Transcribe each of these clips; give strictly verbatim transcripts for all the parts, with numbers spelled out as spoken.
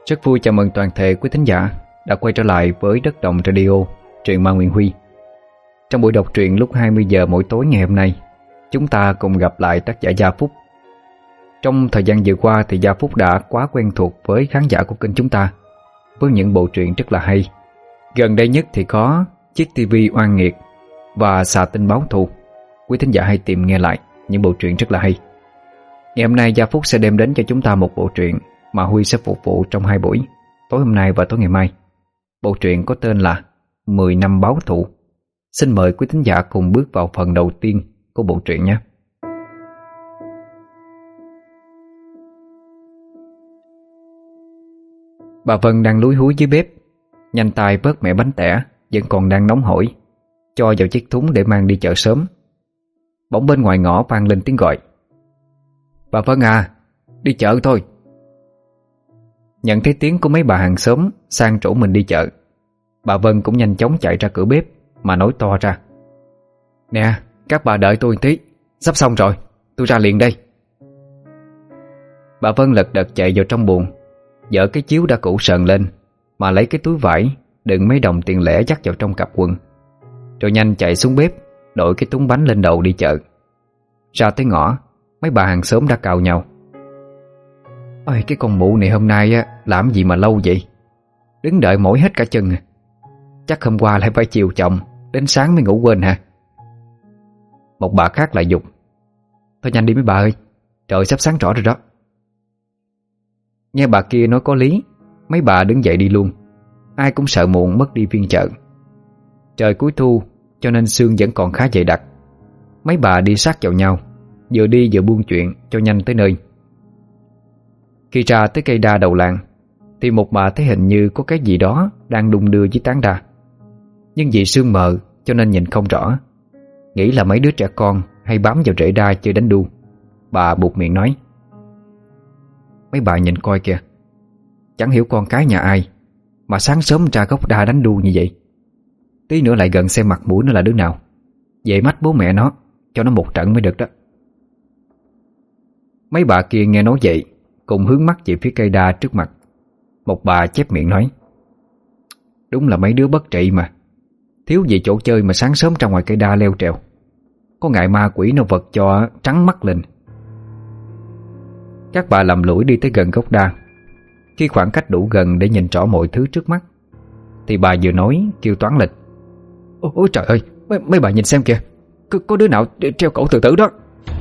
Rất vui chào mừng toàn thể quý thính giả đã quay trở lại với Đất Đồng Radio, truyện ma Nguyễn Huy. Trong buổi đọc truyện lúc hai mươi giờ mỗi tối ngày hôm nay, chúng ta cùng gặp lại tác giả Gia Phúc. Trong thời gian vừa qua thì Gia Phúc đã quá quen thuộc với khán giả của kênh chúng ta với những bộ truyện rất là hay. Gần đây nhất thì có Chiếc tivi oan nghiệt và Xà tinh báo thù. Quý thính giả hãy tìm nghe lại những bộ truyện rất là hay. Ngày hôm nay Gia Phúc sẽ đem đến cho chúng ta một bộ truyện mà Huy sẽ phục vụ trong hai buổi, tối hôm nay và tối ngày mai. Bộ truyện có tên là mười năm báo thù. Xin mời quý thính giả cùng bước vào phần đầu tiên của bộ truyện nhé. Bà Vân đang lúi húi dưới bếp, nhanh tay vớt mẻ bánh tẻ vẫn còn đang nóng hổi, cho vào chiếc thúng để mang đi chợ sớm. Bỗng bên ngoài ngõ vang lên tiếng gọi: "Bà Vân à, đi chợ thôi." Nhận thấy tiếng của mấy bà hàng xóm sang trổ mình đi chợ, bà Vân cũng nhanh chóng chạy ra cửa bếp mà nói to ra: "Nè, các bà đợi tôi một tí, sắp xong rồi, tôi ra liền đây." Bà Vân lật đật chạy vào trong buồng, dỡ cái chiếu đã cũ sờn lên, mà lấy cái túi vải đựng mấy đồng tiền lẻ dắt vào trong cặp quần, rồi nhanh chạy xuống bếp đội cái thúng bánh lên đầu đi chợ. Ra tới ngõ, mấy bà hàng xóm đã cào nhau: "Ôi, cái con mụ này hôm nay á, làm gì mà lâu vậy? Đứng đợi mỏi hết cả chân. Chắc hôm qua lại phải chiều chồng, đến sáng mới ngủ quên hả?" Một bà khác lại giục: "Thôi nhanh đi mấy bà ơi, trời sắp sáng rõ rồi đó." Nghe bà kia nói có lý, mấy bà đứng dậy đi luôn. Ai cũng sợ muộn mất đi phiên chợ. Trời cuối thu cho nên sương vẫn còn khá dày đặc. Mấy bà đi sát vào nhau, vừa đi vừa buôn chuyện cho nhanh tới nơi. Khi ra tới cây đa đầu làng thì một bà thấy hình như có cái gì đó đang đung đưa dưới tán đa, nhưng vì sương mờ cho nên nhìn không rõ. Nghĩ là mấy đứa trẻ con hay bám vào rễ đa chơi đánh đu. Bà buột miệng nói: "Mấy bà nhìn coi kìa, chẳng hiểu con cái nhà ai mà sáng sớm ra gốc đa đánh đu như vậy. Tí nữa lại gần xem mặt mũi nó là đứa nào, về mắt bố mẹ nó cho nó một trận mới được đó." Mấy bà kia nghe nói vậy cùng hướng mắt về phía cây đa trước mặt. Một bà chép miệng nói: "Đúng là mấy đứa bất trị mà, thiếu gì chỗ chơi mà sáng sớm ra ngoài cây đa leo trèo. Có ngại ma quỷ nó vật cho trắng mắt lên." Các bà lầm lũi đi tới gần gốc đa. Khi khoảng cách đủ gần để nhìn rõ mọi thứ trước mắt thì bà vừa nói kêu toán lịch: "Ôi trời ơi, mấy, mấy bà nhìn xem kìa, có, có đứa nào treo cổ tự tử đó."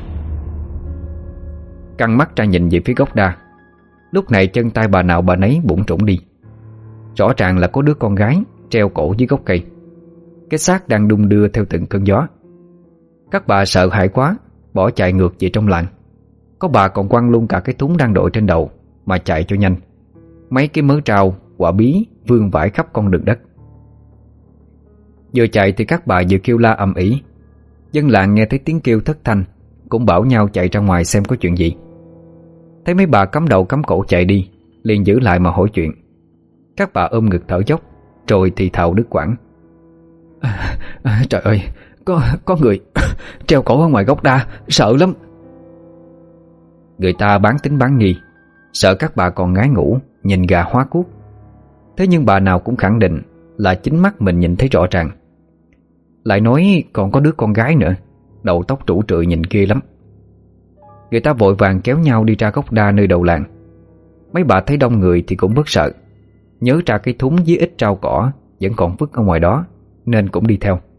Căng mắt ra nhìn về phía gốc đa. Lúc này chân tay bà nào bà nấy bủn rủn đi. Rõ ràng là có đứa con gái treo cổ dưới gốc cây, cái xác đang đung đưa theo từng cơn gió. Các bà sợ hãi quá, bỏ chạy ngược về trong làng. Có bà còn quăng luôn cả cái thúng đang đội trên đầu mà chạy cho nhanh. Mấy cái mớ rau, quả bí vương vãi khắp con đường đất. Vừa chạy thì các bà vừa kêu la ầm ĩ. Dân làng nghe thấy tiếng kêu thất thanh cũng bảo nhau chạy ra ngoài xem có chuyện gì. Thấy mấy bà cắm đầu cắm cổ chạy đi, liền giữ lại mà hỏi chuyện. Các bà ôm ngực thở dốc, rồi thì thào đứt quãng: à, à, "Trời ơi, có có người treo cổ ở ngoài gốc đa, sợ lắm." Người ta bán tính bán nghi, sợ các bà còn ngái ngủ nhìn gà hóa cuốc. Thế nhưng bà nào cũng khẳng định là chính mắt mình nhìn thấy rõ ràng. Lại nói còn có đứa con gái nữa, đầu tóc rủ rượi nhìn ghê lắm. Người ta vội vàng kéo nhau đi ra gốc đa nơi đầu làng. Mấy bà thấy đông người thì cũng bớt sợ, nhớ ra cái thúng với ít rau cỏ vẫn còn vứt ở ngoài đó, nên cũng đi theo.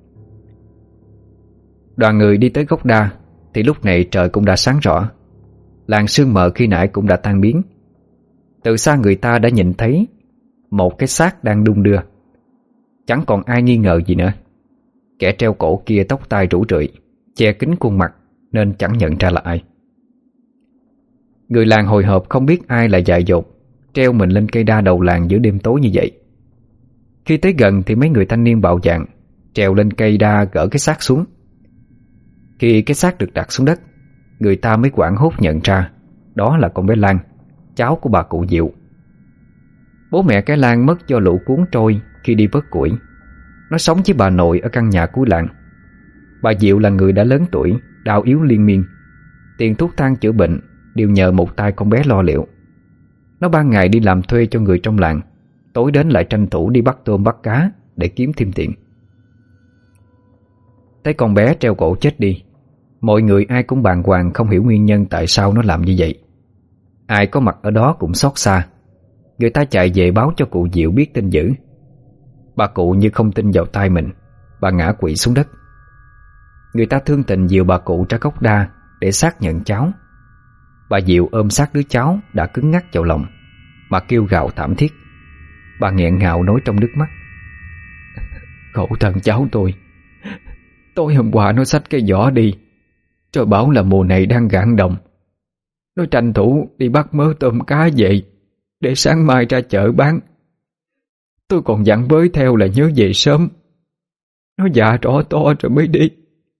Đoàn người đi tới gốc đa thì lúc này trời cũng đã sáng rõ. Làn sương mờ khi nãy cũng đã tan biến. Từ xa người ta đã nhìn thấy một cái xác đang đung đưa. Chẳng còn ai nghi ngờ gì nữa. Kẻ treo cổ kia tóc tai rủ rượi, che kín khuôn mặt nên chẳng nhận ra là ai. Người làng hồi hộp không biết ai là dại dột treo mình lên cây đa đầu làng giữa đêm tối như vậy. Khi tới gần thì mấy người thanh niên bạo dạn trèo lên cây đa gỡ cái xác xuống. Khi cái xác được đặt xuống đất, người ta mới hoảng hốt nhận ra đó là con bé Lan, cháu của bà cụ Diệu. Bố mẹ cái Lan mất do lũ cuốn trôi khi đi vớt củi. Nó sống với bà nội ở căn nhà cuối làng. Bà Diệu là người đã lớn tuổi, đau yếu liên miên. Tiền thuốc thang chữa bệnh đều nhờ một tay con bé lo liệu. Nó ban ngày đi làm thuê cho người trong làng, tối đến lại tranh thủ đi bắt tôm bắt cá để kiếm thêm tiền. Thấy con bé treo cổ chết đi, mọi người ai cũng bàng hoàng không hiểu nguyên nhân tại sao nó làm như vậy. Ai có mặt ở đó cũng xót xa. Người ta chạy về báo cho cụ Diệu biết tin dữ. Bà cụ như không tin vào tai mình, bà ngã quỵ xuống đất. Người ta thương tình dìu bà cụ ra gốc đa để xác nhận cháu. Bà Diệu ôm sát đứa cháu đã cứng ngắc vào lòng mà kêu gào thảm thiết. Bà nghẹn ngào nói trong nước mắt: "Cậu thân cháu tôi, tối hôm qua nó xách cái giỏ đi, rồi bảo là mùa này đang gạn đồng. Nó tranh thủ đi bắt mớ tôm cá về để sáng mai ra chợ bán. Tôi còn dặn bới theo là nhớ về sớm. Nó dạ rõ to rồi mới đi.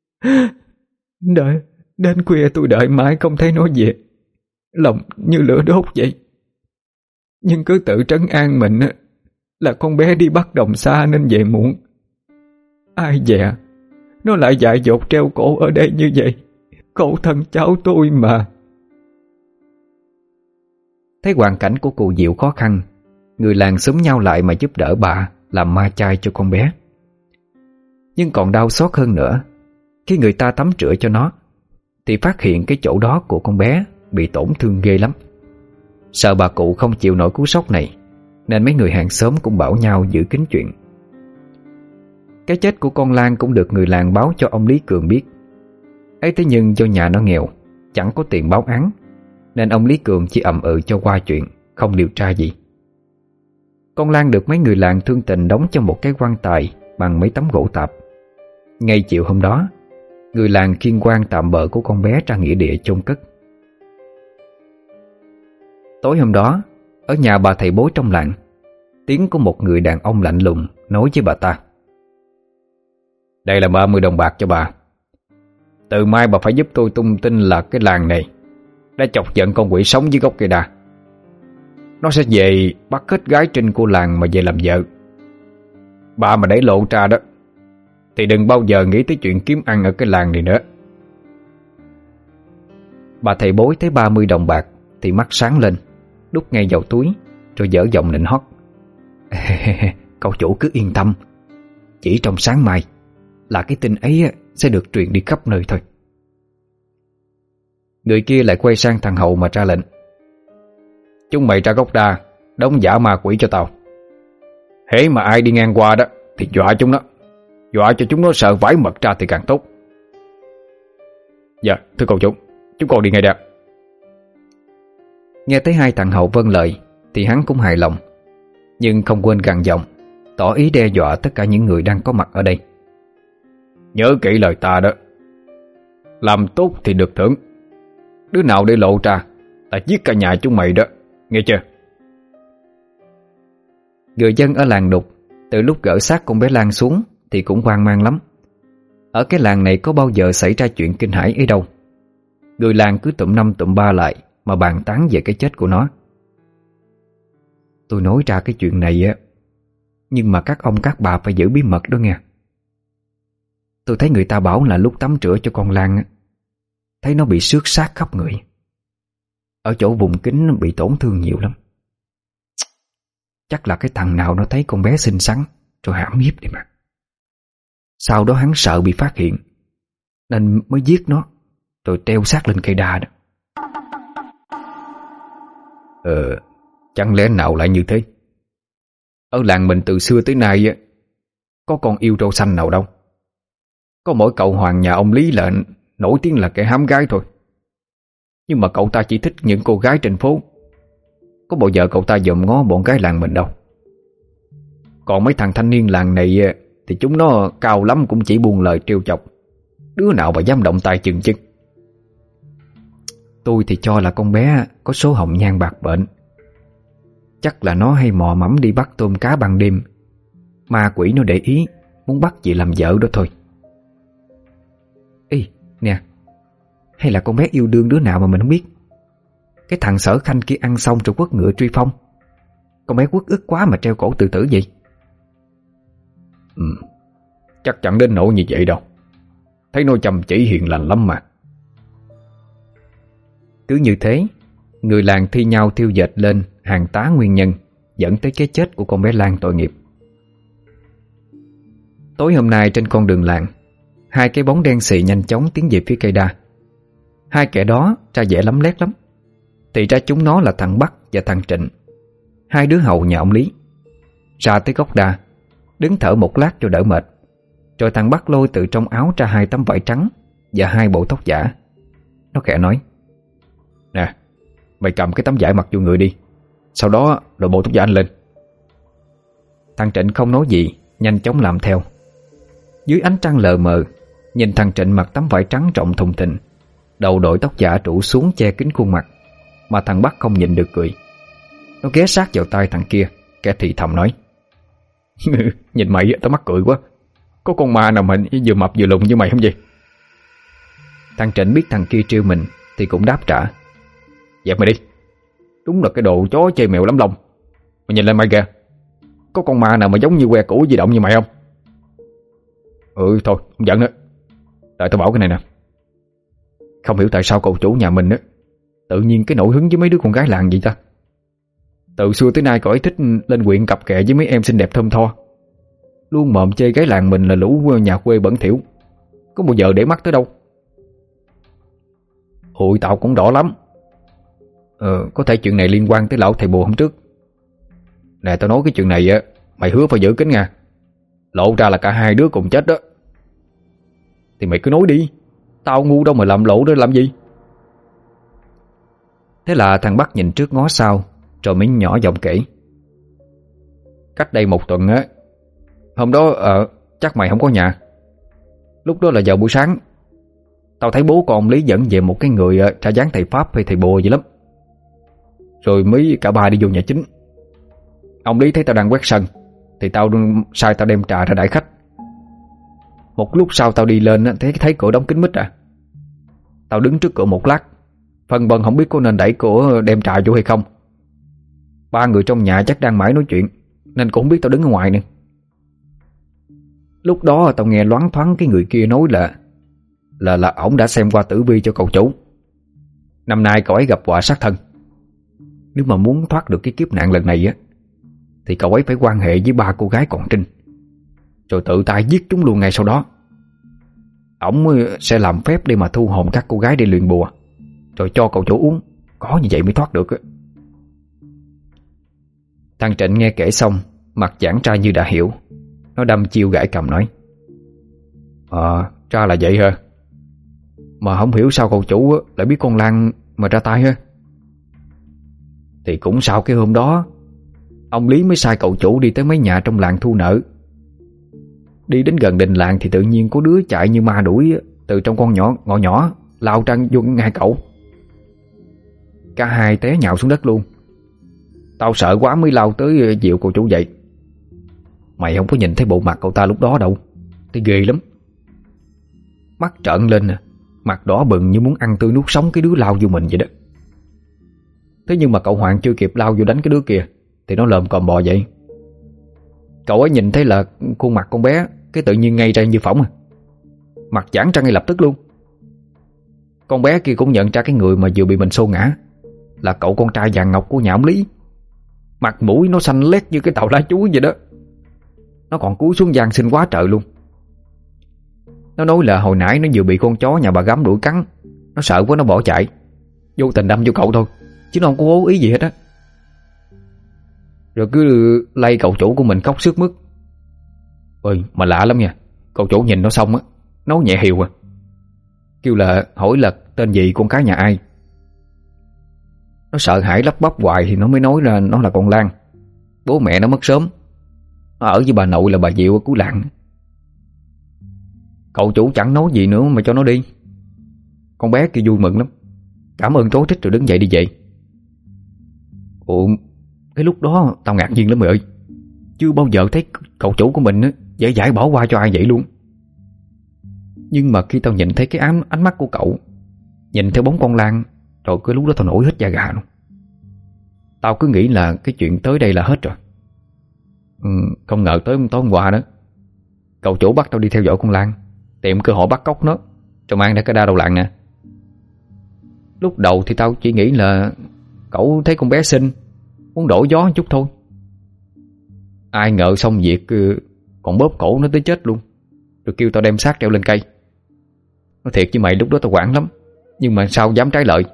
Đợi, đến khuya tôi đợi mãi không thấy nó về, lòng như lửa đốt vậy. Nhưng cứ tự trấn an mình là con bé đi bắt đồng xa nên về muộn. Ai dè nó lại dại dột treo cổ ở đây như vậy. Cậu thân cháu tôi mà." Thấy hoàn cảnh của cụ Diệu khó khăn, người làng xúm nhau lại mà giúp đỡ bà làm ma chay cho con bé. Nhưng còn đau xót hơn nữa, khi người ta tắm rửa cho nó thì phát hiện cái chỗ đó của con bé bị tổn thương ghê lắm. Sợ bà cụ không chịu nổi cú sốc này, nên mấy người hàng xóm cũng bảo nhau giữ kín chuyện. Cái chết của con Lan cũng được người làng báo cho ông Lý Cường biết. Ấy thế nhưng do nhà nó nghèo, chẳng có tiền báo án, nên ông Lý Cường chỉ ậm ừ cho qua chuyện, không điều tra gì. Con Lan được mấy người làng thương tình đóng trong một cái quan tài bằng mấy tấm gỗ tạp. Ngay chiều hôm đó, người làng khiêng quan tạm bợ của con bé ra nghĩa địa chôn cất. Tối hôm đó, ở nhà bà thầy bói trong làng, tiếng của một người đàn ông lạnh lùng nói với bà ta: "Đây là ba mươi đồng bạc cho bà. Từ mai bà phải giúp tôi tung tin là cái làng này đã chọc giận con quỷ sống dưới gốc cây đa. Nó sẽ về bắt hết gái trinh của làng mà về làm vợ. Bà mà để lộ ra đó thì đừng bao giờ nghĩ tới chuyện kiếm ăn ở cái làng này nữa." Bà thầy bói thấy ba mươi đồng bạc thì mắt sáng lên, đút ngay vào túi, rồi dở giọng nịnh hót: "Cậu chủ cứ yên tâm, chỉ trong sáng mai là cái tin ấy sẽ được truyền đi khắp nơi thôi." Người kia lại quay sang thằng Hậu mà ra lệnh: "Chúng mày ra gốc đa đóng giả ma quỷ cho tao. Hễ mà ai đi ngang qua đó thì dọa chúng nó, dọa cho chúng nó sợ vãi mật ra thì càng tốt." "Dạ thưa cậu chủ, chúng con đi ngay đây." Nghe thấy hai thằng Hậu vâng lời thì hắn cũng hài lòng, nhưng không quên gằn giọng, tỏ ý đe dọa tất cả những người đang có mặt ở đây: "Nhớ kỹ lời ta đó, làm tốt thì được thưởng. Đứa nào để lộ ra ta giết cả nhà chúng mày đó, nghe chưa?" Người dân ở làng Đục từ lúc gỡ xác con bé Lan xuống thì cũng hoang mang lắm. Ở cái làng này có bao giờ xảy ra chuyện kinh hãi ấy đâu. Người làng cứ tụm năm tụm ba lại mà bàn tán về cái chết của nó. "Tôi nói ra cái chuyện này á, nhưng mà các ông các bà phải giữ bí mật đó nghe. Tôi thấy người ta bảo là lúc tắm rửa cho con Lan á, thấy nó bị xước xác khắp người. Ở chỗ vùng kín nó bị tổn thương nhiều lắm. Chắc là cái thằng nào nó thấy con bé xinh xắn rồi hãm hiếp đi mà. Sau đó hắn sợ bị phát hiện nên mới giết nó rồi treo xác lên cây đa đó." Ờ, chẳng lẽ nào lại như thế? Ở làng mình từ xưa tới nay có con yêu râu xanh nào đâu. Có mỗi cậu Hoàng nhà ông Lý là nổi tiếng là kẻ hám gái thôi. Nhưng mà cậu ta chỉ thích những cô gái trên phố. Có bao giờ cậu ta dòm ngó bọn gái làng mình đâu. Còn mấy thằng thanh niên làng này thì chúng nó cao lắm cũng chỉ buông lời trêu chọc. Đứa nào mà dám động tay chừng chân. Tôi thì cho là con bé có số hồng nhan bạc bệnh. Chắc là nó hay mò mẫm đi bắt tôm cá ban đêm. Ma quỷ nó để ý muốn bắt chị làm vợ đó thôi. Ê nè, hay là con bé yêu đương đứa nào mà mình không biết. Cái thằng Sở Khanh kia ăn xong rồi quất ngựa truy phong. Con bé quất ức quá mà treo cổ tự tử vậy. Ừ, chắc chẳng đến nỗi như vậy đâu. Thấy nó chăm chỉ hiền lành lắm mà. Cứ như thế, người làng thi nhau thiêu dệt lên hàng tá nguyên nhân dẫn tới cái chết của con bé Lan tội nghiệp. Tối hôm nay trên con đường làng, hai cái bóng đen xì nhanh chóng tiến về phía cây đa. Hai kẻ đó ra vẻ lấm lét lắm. Thì ra chúng nó là thằng Bắc và thằng Trịnh, hai đứa hầu nhà ông Lý. Ra tới gốc đa, đứng thở một lát cho đỡ mệt, rồi thằng Bắc lôi từ trong áo ra hai tấm vải trắng và hai bộ tóc giả. Nó khẽ nói: "Nè, mày cầm cái tấm vải mặc vô người đi, sau đó đội bộ tóc giả anh lên." Thằng Trịnh không nói gì, nhanh chóng làm theo. Dưới ánh trăng lờ mờ, nhìn thằng Trịnh mặc tấm vải trắng rộng thùng thình, đầu đội tóc giả trụ xuống che kín khuôn mặt, mà thằng Bắc không nhịn được cười. Nó ghé sát vào tai thằng kia, kẻ thì thầm nói: "Nhìn mày tao mắc cười quá. Có con ma nào mà vừa mập vừa lùn như mày không vậy?" Thằng Trịnh biết thằng kia trêu mình thì cũng đáp trả: "Dẹp mày đi. Đúng là cái đồ chó chơi mèo lắm lông. Mày nhìn lên mày kìa, có con ma nào mà giống như que củ di động như mày không?" "Ừ thôi, không giận nữa. Đợi tao bảo cái này nè. Không hiểu tại sao cậu chủ nhà mình á tự nhiên cái nổi hứng với mấy đứa con gái làng vậy ta. Từ xưa tới nay cậu ấy thích lên huyện cặp kè với mấy em xinh đẹp thơm tho, luôn mồm chê gái làng mình là lũ nhà quê bẩn thỉu, có bao giờ để mắt tới đâu." "Ôi tao cũng rõ lắm. Ờ, có thể chuyện này liên quan tới lão thầy bùa hôm trước. Nè tao nói cái chuyện này á, mày hứa phải giữ kín nha. Lộ ra là cả hai đứa cùng chết đó." "Thì mày cứ nói đi, tao ngu đâu mà làm lộ đó làm gì." Thế là thằng Bắc nhìn trước ngó sau, rồi mới nhỏ giọng kể: "Cách đây một tuần á, hôm đó ờ, chắc mày không có nhà. Lúc đó là vào buổi sáng, tao thấy bố con ông Lý dẫn về một cái người ra dáng thầy Pháp hay thầy bùa gì lắm. Rồi mới cả ba đi vô nhà chính. Ông Lý thấy tao đang quét sân thì tao sai tao đem trà ra đãi khách. Một lúc sau tao đi lên thấy thấy cửa đóng kín mít à. Tao đứng trước cửa một lát, phân vân không biết có nên đẩy cửa đem trà vô hay không. Ba người trong nhà chắc đang mãi nói chuyện nên cũng không biết tao đứng ở ngoài nữa. Lúc đó tao nghe loáng thoáng cái người kia nói là Là là ổng đã xem qua tử vi cho cậu chủ. Năm nay cậu ấy gặp họa sát thân. Nếu mà muốn thoát được cái kiếp nạn lần này á thì cậu ấy phải quan hệ với ba cô gái còn trinh, rồi tự tay giết chúng luôn ngay sau đó. Ổng sẽ làm phép để mà thu hồn các cô gái để luyện bùa, rồi cho cậu chủ uống. Có như vậy mới thoát được á." Thằng Trịnh nghe kể xong, mặt giãn ra như đã hiểu. Nó đâm chiêu gãi cầm nói: "Ờ, ra là vậy hả? Mà không hiểu sao cậu chủ lại biết con Lan mà ra tay ha?" "Thì cũng sau cái hôm đó, ông Lý mới sai cậu chủ đi tới mấy nhà trong làng thu nợ. Đi đến gần đình làng thì tự nhiên có đứa chạy như ma đuổi từ trong con nhỏ ngõ nhỏ lao trăng vô ngay cậu. Cả hai té nhào xuống đất luôn. Tao sợ quá mới lao tới dịu cậu chủ dậy. Mày không có nhìn thấy bộ mặt cậu ta lúc đó đâu, thì ghê lắm. Mắt trợn lên, mặt đỏ bừng như muốn ăn tươi nuốt sống cái đứa lao vô mình vậy đó. Thế nhưng mà cậu Hoàng chưa kịp lao vô đánh cái đứa kia thì nó lồm còm bò dậy. Cậu ấy nhìn thấy là khuôn mặt con bé, cái tự nhiên ngay ra như phỏng à. Mặt giãn ra ngay lập tức luôn. Con bé kia cũng nhận ra cái người mà vừa bị mình xô ngã là cậu con trai vàng ngọc của nhà ông Lý. Mặt mũi nó xanh lét như cái tàu lá chuối vậy đó. Nó còn cúi xuống van xin quá trời luôn. Nó nói là hồi nãy nó vừa bị con chó nhà bà Gắm đuổi cắn, nó sợ quá nó bỏ chạy, vô tình đâm vô cậu thôi, chứ nó không có cố ý gì hết á. Rồi cứ lay cậu chủ của mình khóc sướt mướt. Ôi mà lạ lắm nha. Cậu chủ nhìn nó xong á, nói nhẹ hiều à, kêu là hỏi là tên gì, con cái nhà ai. Nó sợ hãi lắp bắp hoài thì nó mới nói là nó là con Lan. Bố mẹ nó mất sớm, nó ở với bà nội là bà Diệu ở cuối làng. Cậu chủ chẳng nói gì nữa mà cho nó đi. Con bé kia vui mừng lắm, cảm ơn trối trích rồi đứng dậy đi về. Ủa, cái lúc đó tao ngạc nhiên lắm mày ơi. Chưa bao giờ thấy cậu chủ của mình dễ dãi bỏ qua cho ai vậy luôn. Nhưng mà khi tao nhìn thấy cái ánh, ánh mắt của cậu, nhìn theo bóng con Lan, rồi cái lúc đó tao nổi hết da gà luôn. Tao cứ nghĩ là cái chuyện tới đây là hết rồi. ừ, Không ngờ tới tối hôm qua đó, cậu chủ bắt tao đi theo dõi con Lan, tìm cơ hội bắt cóc nó, rồi mang ra cái đa đầu làng nè. Lúc đầu thì tao chỉ nghĩ là cậu thấy con bé xinh, muốn đổi gió chút thôi. Ai ngờ xong việc còn bóp cổ nó tới chết luôn, rồi kêu tao đem xác treo lên cây. Nói thiệt với mày, lúc đó tao hoảng lắm, nhưng mà sao dám trái lời.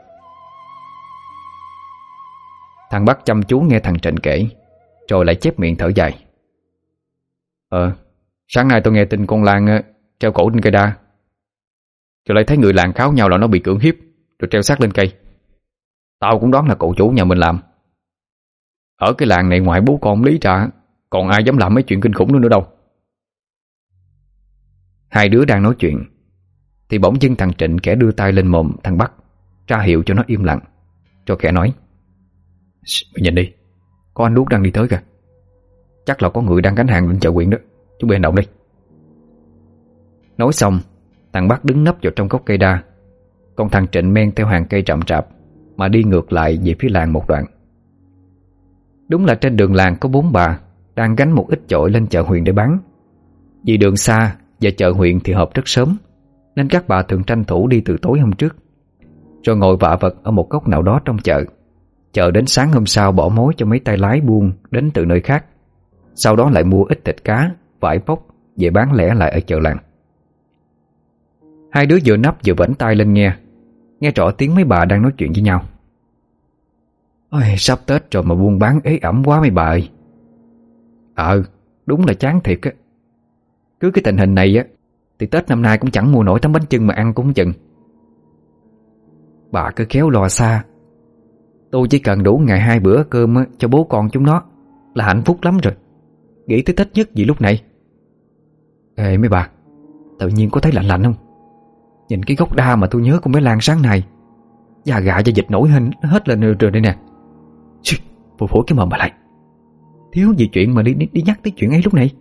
Thằng Bắc chăm chú nghe thằng Trịnh kể, rồi lại chép miệng thở dài. Ờ, sáng nay tôi nghe tin con Lan treo cổ trên cây đa, rồi lại thấy người làng kháo nhau là nó bị cưỡng hiếp, rồi treo xác lên cây. Tao cũng đoán là cậu chủ nhà mình làm. Ở cái làng này ngoài bố con Lý ra, còn ai dám làm mấy chuyện kinh khủng nữa nữa đâu. Hai đứa đang nói chuyện thì bỗng dưng thằng Trịnh kẻ đưa tay lên mồm thằng Bắc, ra hiệu cho nó im lặng, rồi kẻ nói: Mày nhìn đi, có anh Út đang đi tới kìa. Chắc là có người đang gánh hàng lên chợ huyện đó. Chúng mình hành động đi. Nói xong, thằng Bắc đứng nấp vào trong gốc cây đa, còn thằng Trịnh men theo hàng cây chậm chạp mà đi ngược lại về phía làng một đoạn. Đúng là trên đường làng có bốn bà đang gánh một ít chổi lên chợ huyện để bán. Vì đường xa và chợ huyện thì họp rất sớm, nên các bà thường tranh thủ đi từ tối hôm trước, rồi ngồi vạ vật ở một góc nào đó trong chợ, chờ đến sáng hôm sau bỏ mối cho mấy tay lái buôn đến từ nơi khác. Sau đó lại mua ít thịt cá, vải bóc về bán lẻ lại ở chợ làng. Hai đứa vừa nấp vừa vểnh tai lên nghe, nghe rõ tiếng mấy bà đang nói chuyện với nhau. Ôi, sắp Tết rồi mà buôn bán ế ẩm quá mấy bà ơi. Ờ, đúng là chán thiệt á. Cứ cái tình hình này á thì Tết năm nay cũng chẳng mua nổi tấm bánh chưng mà ăn cũng không chừng. Bà cứ khéo lo xa. Tôi chỉ cần đủ ngày hai bữa cơm á, cho bố con chúng nó là hạnh phúc lắm rồi. Nghĩ tới Tết nhất gì lúc này. Ê mấy bà, tự nhiên có thấy lạnh lạnh không? Nhìn cái gốc đa mà tôi nhớ con bé Lan sáng nay, da gà da dịch nổi hình hết lên rồi đây nè. Phủi phủi cái mồm bà lại. Thiếu gì chuyện mà đi, đi, đi nhắc tới chuyện ấy lúc này.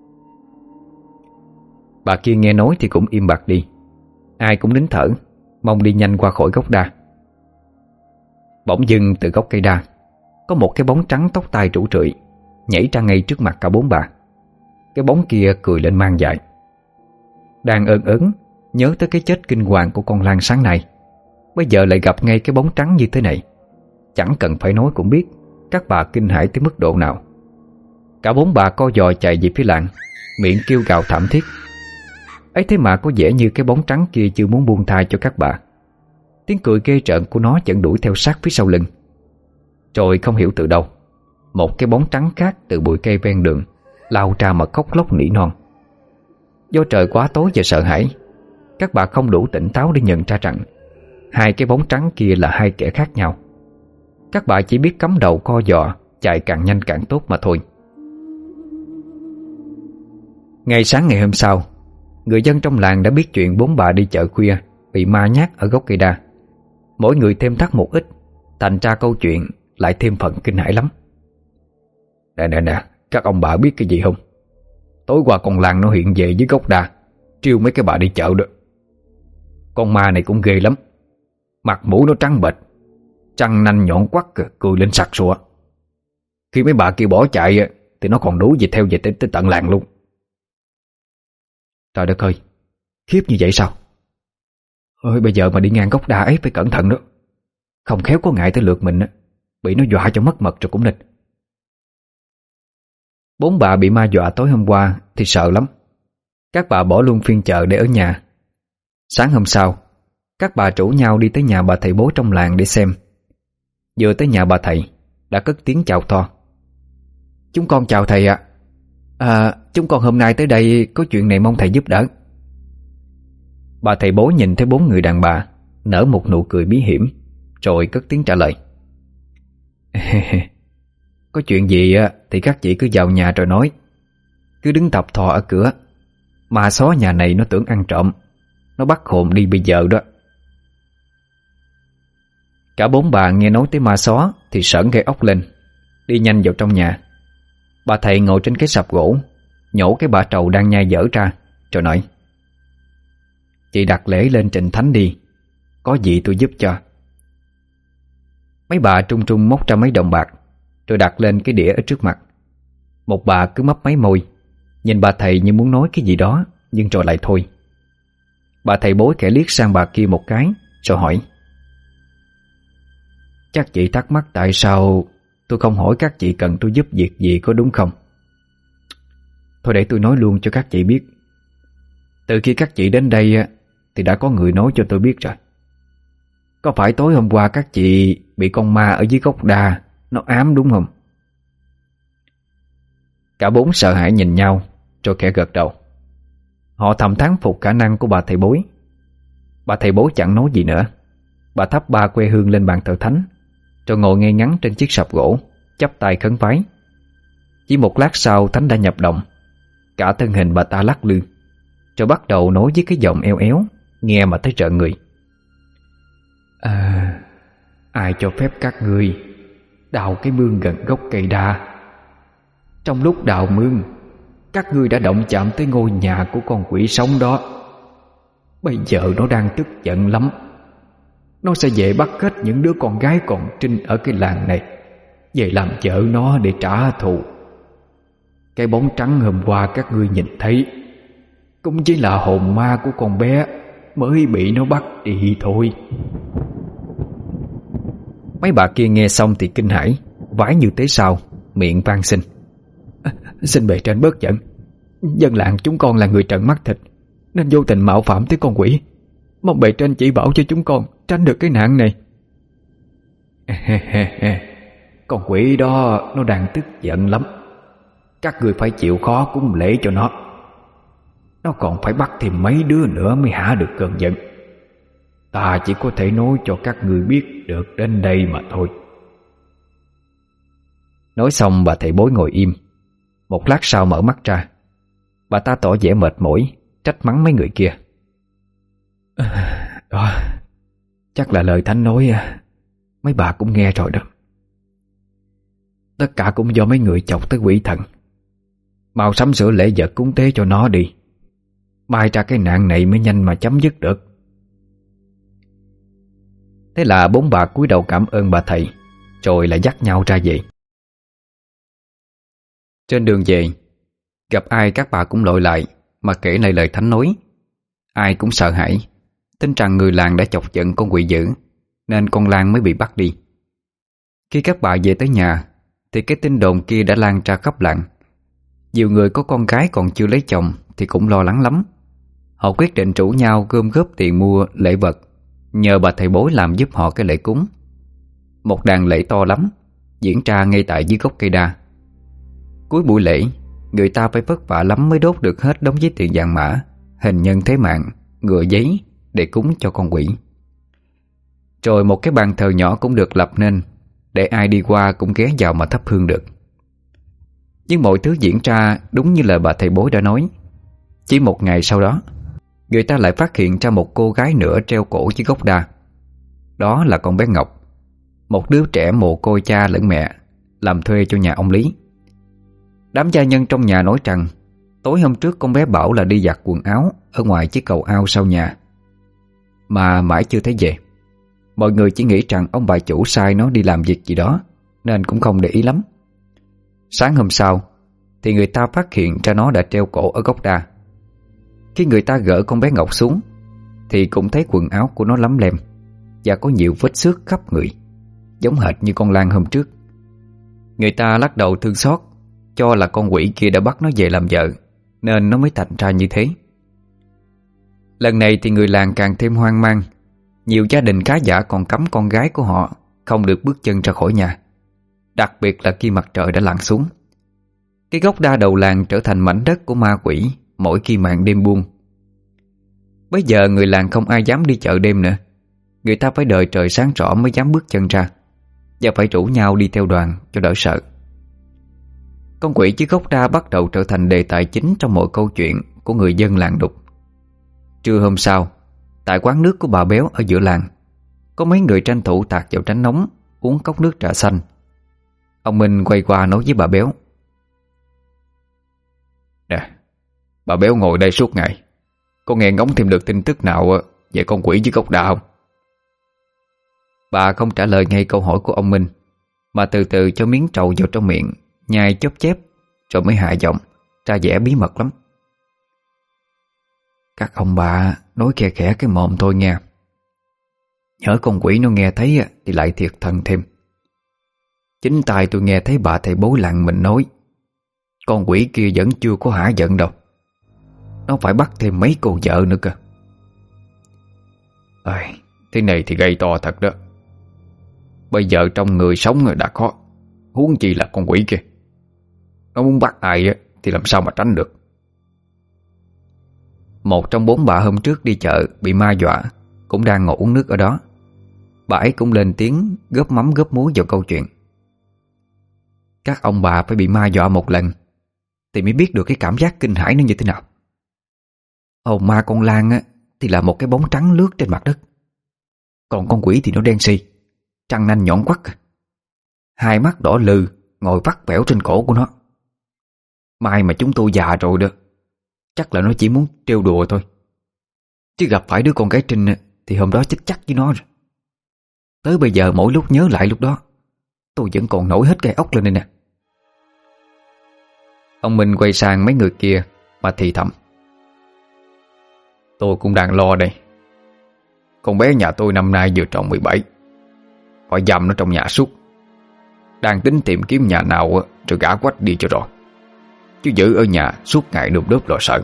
Bà kia nghe nói thì cũng im bặt đi. Ai cũng nín thở, mong đi nhanh qua khỏi gốc đa. Bỗng dưng từ gốc cây đa có một cái bóng trắng tóc tai rủ rượi nhảy ra ngay trước mặt cả bốn bà. Cái bóng kia cười lên mang dại. Đang ơn ớn nhớ tới cái chết kinh hoàng của con Lan sáng nay, bây giờ lại gặp ngay cái bóng trắng như thế này. Chẳng cần phải nói cũng biết các bà kinh hãi tới mức độ nào. Cả bốn bà co giò chạy về phía làng, miệng kêu gào thảm thiết. Ấy thế mà có vẻ như cái bóng trắng kia chưa muốn buông tha cho các bà. Tiếng cười ghê rợn của nó vẫn đuổi theo sát phía sau lưng. Rồi không hiểu từ đâu, một cái bóng trắng khác từ bụi cây ven đường lao ra mà khóc lóc nỉ non. Do trời quá tối và sợ hãi, các bà không đủ tỉnh táo để nhận ra rằng hai cái bóng trắng kia là hai kẻ khác nhau. Các bà chỉ biết cắm đầu co giò chạy càng nhanh càng tốt mà thôi. Ngày sáng ngày hôm sau, người dân trong làng đã biết chuyện bốn bà đi chợ khuya bị ma nhát ở gốc cây đa. Mỗi người thêm thắt một ít, thành ra câu chuyện lại thêm phần kinh hãi lắm. Nè nè nè, các ông bà biết cái gì không? Tối qua con Lan nó hiện về dưới gốc đa, trêu mấy cái bà đi chợ đó. Con ma này cũng ghê lắm. Mặt mũi nó trắng bệch, răng nanh nhọn quắc, cười lên sặc sụa. Khi mấy bà kia bỏ chạy thì nó còn đuổi về theo về tới, tới tận làng luôn. Trời đất ơi, khiếp như vậy sao? Ôi, bây giờ mà đi ngang gốc đa ấy phải cẩn thận đó. Không khéo có ngại tới lượt mình, bị nó dọa cho mất mật rồi cũng nịch. Bốn bà bị ma dọa tối hôm qua thì sợ lắm. Các bà bỏ luôn phiên chợ để ở nhà. Sáng hôm sau, các bà rủ nhau đi tới nhà bà thầy bói trong làng để xem. Vừa tới nhà bà thầy đã cất tiếng chào to. Chúng con chào thầy ạ. À. à, chúng con hôm nay tới đây có chuyện này mong thầy giúp đỡ. Bà thầy bói nhìn thấy bốn người đàn bà, nở một nụ cười bí hiểm, rồi cất tiếng trả lời. Có chuyện gì thì các chị cứ vào nhà rồi nói. Cứ đứng tập thò ở cửa, ma xó nhà này nó tưởng ăn trộm, nó bắt hồn đi bây giờ đó. Cả bốn bà nghe nói tới ma xó thì sởn gai ốc lên, đi nhanh vào trong nhà. Bà thầy ngồi trên cái sạp gỗ, nhổ cái bả trầu đang nhai dở ra, rồi nói. Chị đặt lễ lên trình thánh đi, có gì tôi giúp cho. Mấy bà trung trung móc ra mấy đồng bạc, rồi đặt lên cái đĩa ở trước mặt. Một bà cứ mấp máy môi, nhìn bà thầy như muốn nói cái gì đó, nhưng rồi lại thôi. Bà thầy bói khẽ liếc sang bà kia một cái, rồi hỏi. Chắc chị thắc mắc tại sao tôi không hỏi các chị cần tôi giúp việc gì có đúng không? Thôi để tôi nói luôn cho các chị biết. Từ khi các chị đến đây thì đã có người nói cho tôi biết rồi. Có phải tối hôm qua các chị bị con ma ở dưới gốc đa nó ám đúng không? Cả bốn sợ hãi nhìn nhau rồi khẽ gật đầu. Họ thầm thán phục khả năng của bà thầy bối. Bà thầy bối chẳng nói gì nữa. Bà thắp ba que hương lên bàn thờ thánh, rồi ngồi ngay ngắn trên chiếc sập gỗ, chắp tay khấn vái. Chỉ một lát sau thánh đã nhập động. Cả thân hình bà ta lắc lư, rồi bắt đầu nói với cái giọng eo éo, nghe mà thấy rợn người. À, ai cho phép các ngươi đào cái mương gần gốc cây đa? Trong lúc đào mương, các ngươi đã động chạm tới ngôi nhà của con quỷ sống đó. Bây giờ nó đang tức giận lắm. Nó sẽ về bắt hết những đứa con gái còn trinh ở cái làng này, về làm vợ nó để trả thù. Cái bóng trắng hôm qua các ngươi nhìn thấy cũng chỉ là hồn ma của con bé mới bị nó bắt đi thôi. Mấy bà kia nghe xong thì kinh hãi, vái như tế sao, miệng van xin. À, xin bề trên bớt giận. Dân làng chúng con là người trợn mắt thịt, nên vô tình mạo phạm tới con quỷ. Mong bề trên chỉ bảo cho chúng con tránh được cái nạn này. Con quỷ đó nó đang tức giận lắm. Các người phải chịu khó cúng lễ cho nó. Nó còn phải bắt thêm mấy đứa nữa mới hả được cơn giận. Ta chỉ có thể nói cho các người biết được đến đây mà thôi. Nói xong bà thầy bối ngồi im. Một lát sau mở mắt ra. Bà ta tỏ vẻ mệt mỏi, trách mắng mấy người kia. Đó, chắc là lời thánh nói mấy bà cũng nghe rồi đó. Tất cả cũng do mấy người chọc tới quỷ thần. Mau sắm sửa lễ vật cúng tế cho nó đi. Mai ra cái nạn này mới nhanh mà chấm dứt được. Thế là bốn bà cúi đầu cảm ơn bà thầy, rồi lại dắt nhau ra về. Trên đường về, gặp ai các bà cũng lội lại mà kể lại lời thánh nói. Ai cũng sợ hãi, tin rằng người làng đã chọc giận con quỷ dữ, nên con Lan mới bị bắt đi. Khi các bà về tới nhà thì cái tin đồn kia đã lan ra khắp làng. Nhiều người có con gái còn chưa lấy chồng thì cũng lo lắng lắm. Họ quyết định rủ nhau gom góp tiền mua lễ vật, nhờ bà thầy bối làm giúp họ cái lễ cúng. Một đàn lễ to lắm diễn ra ngay tại dưới gốc cây đa. Cuối buổi lễ, người ta phải vất vả lắm mới đốt được hết đống giấy tiền vàng mã, hình nhân thế mạng, ngựa giấy để cúng cho con quỷ. Rồi một cái bàn thờ nhỏ cũng được lập nên, để ai đi qua cũng ghé vào mà thắp hương được. Nhưng mọi thứ diễn ra đúng như lời bà thầy bối đã nói. Chỉ một ngày sau đó, người ta lại phát hiện ra một cô gái nữa treo cổ dưới gốc đa. Đó là con bé Ngọc, một đứa trẻ mồ côi cha lẫn mẹ, làm thuê cho nhà ông Lý. Đám gia nhân trong nhà nói rằng tối hôm trước con bé bảo là đi giặt quần áo ở ngoài chiếc cầu ao sau nhà, mà mãi chưa thấy về. Mọi người chỉ nghĩ rằng ông bà chủ sai nó đi làm việc gì đó, nên cũng không để ý lắm. Sáng hôm sau thì người ta phát hiện ra nó đã treo cổ ở gốc đa. Khi người ta gỡ con bé Ngọc xuống thì cũng thấy quần áo của nó lấm lem và có nhiều vết xước khắp người, giống hệt như con Lan hôm trước. Người ta lắc đầu thương xót, cho là con quỷ kia đã bắt nó về làm vợ, nên nó mới thành ra như thế. Lần này thì người làng càng thêm hoang mang. Nhiều gia đình khá giả còn cấm con gái của họ không được bước chân ra khỏi nhà, đặc biệt là khi mặt trời đã lặn xuống. Cái gốc đa đầu làng trở thành mảnh đất của ma quỷ mỗi khi màn đêm buông. Bây giờ người làng không ai dám đi chợ đêm nữa. Người ta phải đợi trời sáng rõ mới dám bước chân ra, và phải rủ nhau đi theo đoàn cho đỡ sợ. Con quỷ dưới gốc đa bắt đầu trở thành đề tài chính trong mọi câu chuyện của người dân làng Đục. Trưa hôm sau, tại quán nước của bà Béo ở giữa làng, có mấy người tranh thủ tạt vào tránh nóng uống cốc nước trà xanh. Ông Minh quay qua nói với bà Béo: Nè, bà Béo ngồi đây suốt ngày, có nghe ngóng thêm được tin tức nào về con quỷ dưới gốc đa không? Bà không trả lời ngay câu hỏi của ông Minh, mà từ từ cho miếng trầu vào trong miệng, nhai chóp chép, rồi mới hạ giọng ra vẻ bí mật lắm. Các ông bà nói khe khẽ cái mồm thôi nha. Nhỡ con quỷ nó nghe thấy thì lại thiệt thần thêm. Chính tai tôi nghe thấy bà thầy bói làng mình nói con quỷ kia vẫn chưa có hả giận đâu. Nó phải bắt thêm mấy cô vợ nữa cơ. À, thế này thì gây to thật đó. Bây giờ trong người sống đã khó, huống chi là con quỷ kia. Nó muốn bắt ai thì làm sao mà tránh được. Một trong bốn bà hôm trước đi chợ bị ma dọa cũng đang ngồi uống nước ở đó. Bà ấy cũng lên tiếng góp mắm góp muối vào câu chuyện. Các ông bà phải bị ma dọa một lần thì mới biết được cái cảm giác kinh hãi nó như thế nào. Hồn ma con Lan á, thì là một cái bóng trắng lướt trên mặt đất. Còn con quỷ thì nó đen xì, răng nanh nhọn quắt, hai mắt đỏ lừ ngồi vắt vẻo trên cổ của nó. Mai mà chúng tôi già rồi đó, chắc là nó chỉ muốn trêu đùa thôi. Chứ gặp phải đứa con gái Trinh thì hôm đó chết chắc với nó rồi. Tới bây giờ mỗi lúc nhớ lại lúc đó, tôi vẫn còn nổi hết gai ốc lên đây nè. Ông Minh quay sang mấy người kia mà thì thầm. Tôi cũng đang lo đây. Con bé nhà tôi năm nay vừa tròn mười bảy, phải giam nó trong nhà suốt. Đang tính tìm kiếm nhà nào rồi gả quách đi cho rồi, chứ giữ ở nhà suốt ngày đùm đớp lo sợ.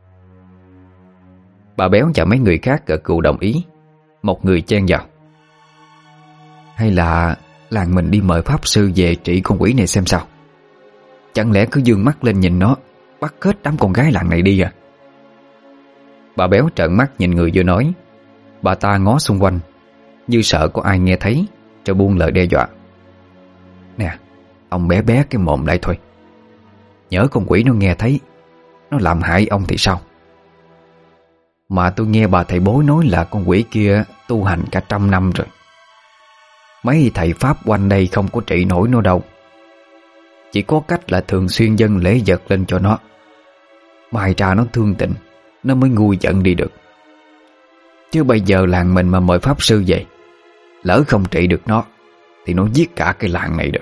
Bà Béo và mấy người khác gật gù đồng ý. Một người chen vào. Hay là làng mình đi mời pháp sư về trị con quỷ này xem sao. Chẳng lẽ cứ dương mắt lên nhìn nó, bắt hết đám con gái làng này đi à? Bà Béo trợn mắt nhìn người vừa nói. Bà ta ngó xung quanh như sợ có ai nghe thấy, rồi buông lời đe dọa. Nè, ông bé bé cái mồm lại thôi. Nhớ con quỷ nó nghe thấy, nó làm hại ông thì sao? Mà tôi nghe bà thầy bói nói là con quỷ kia tu hành cả trăm năm rồi. Mấy thầy pháp quanh đây không có trị nổi nó đâu. Chỉ có cách là thường xuyên dâng lễ vật lên cho nó. Mai ra nó thương tình, nó mới nguôi giận đi được. Chứ bây giờ làng mình mà mời pháp sư về, lỡ không trị được nó thì nó giết cả cái làng này được.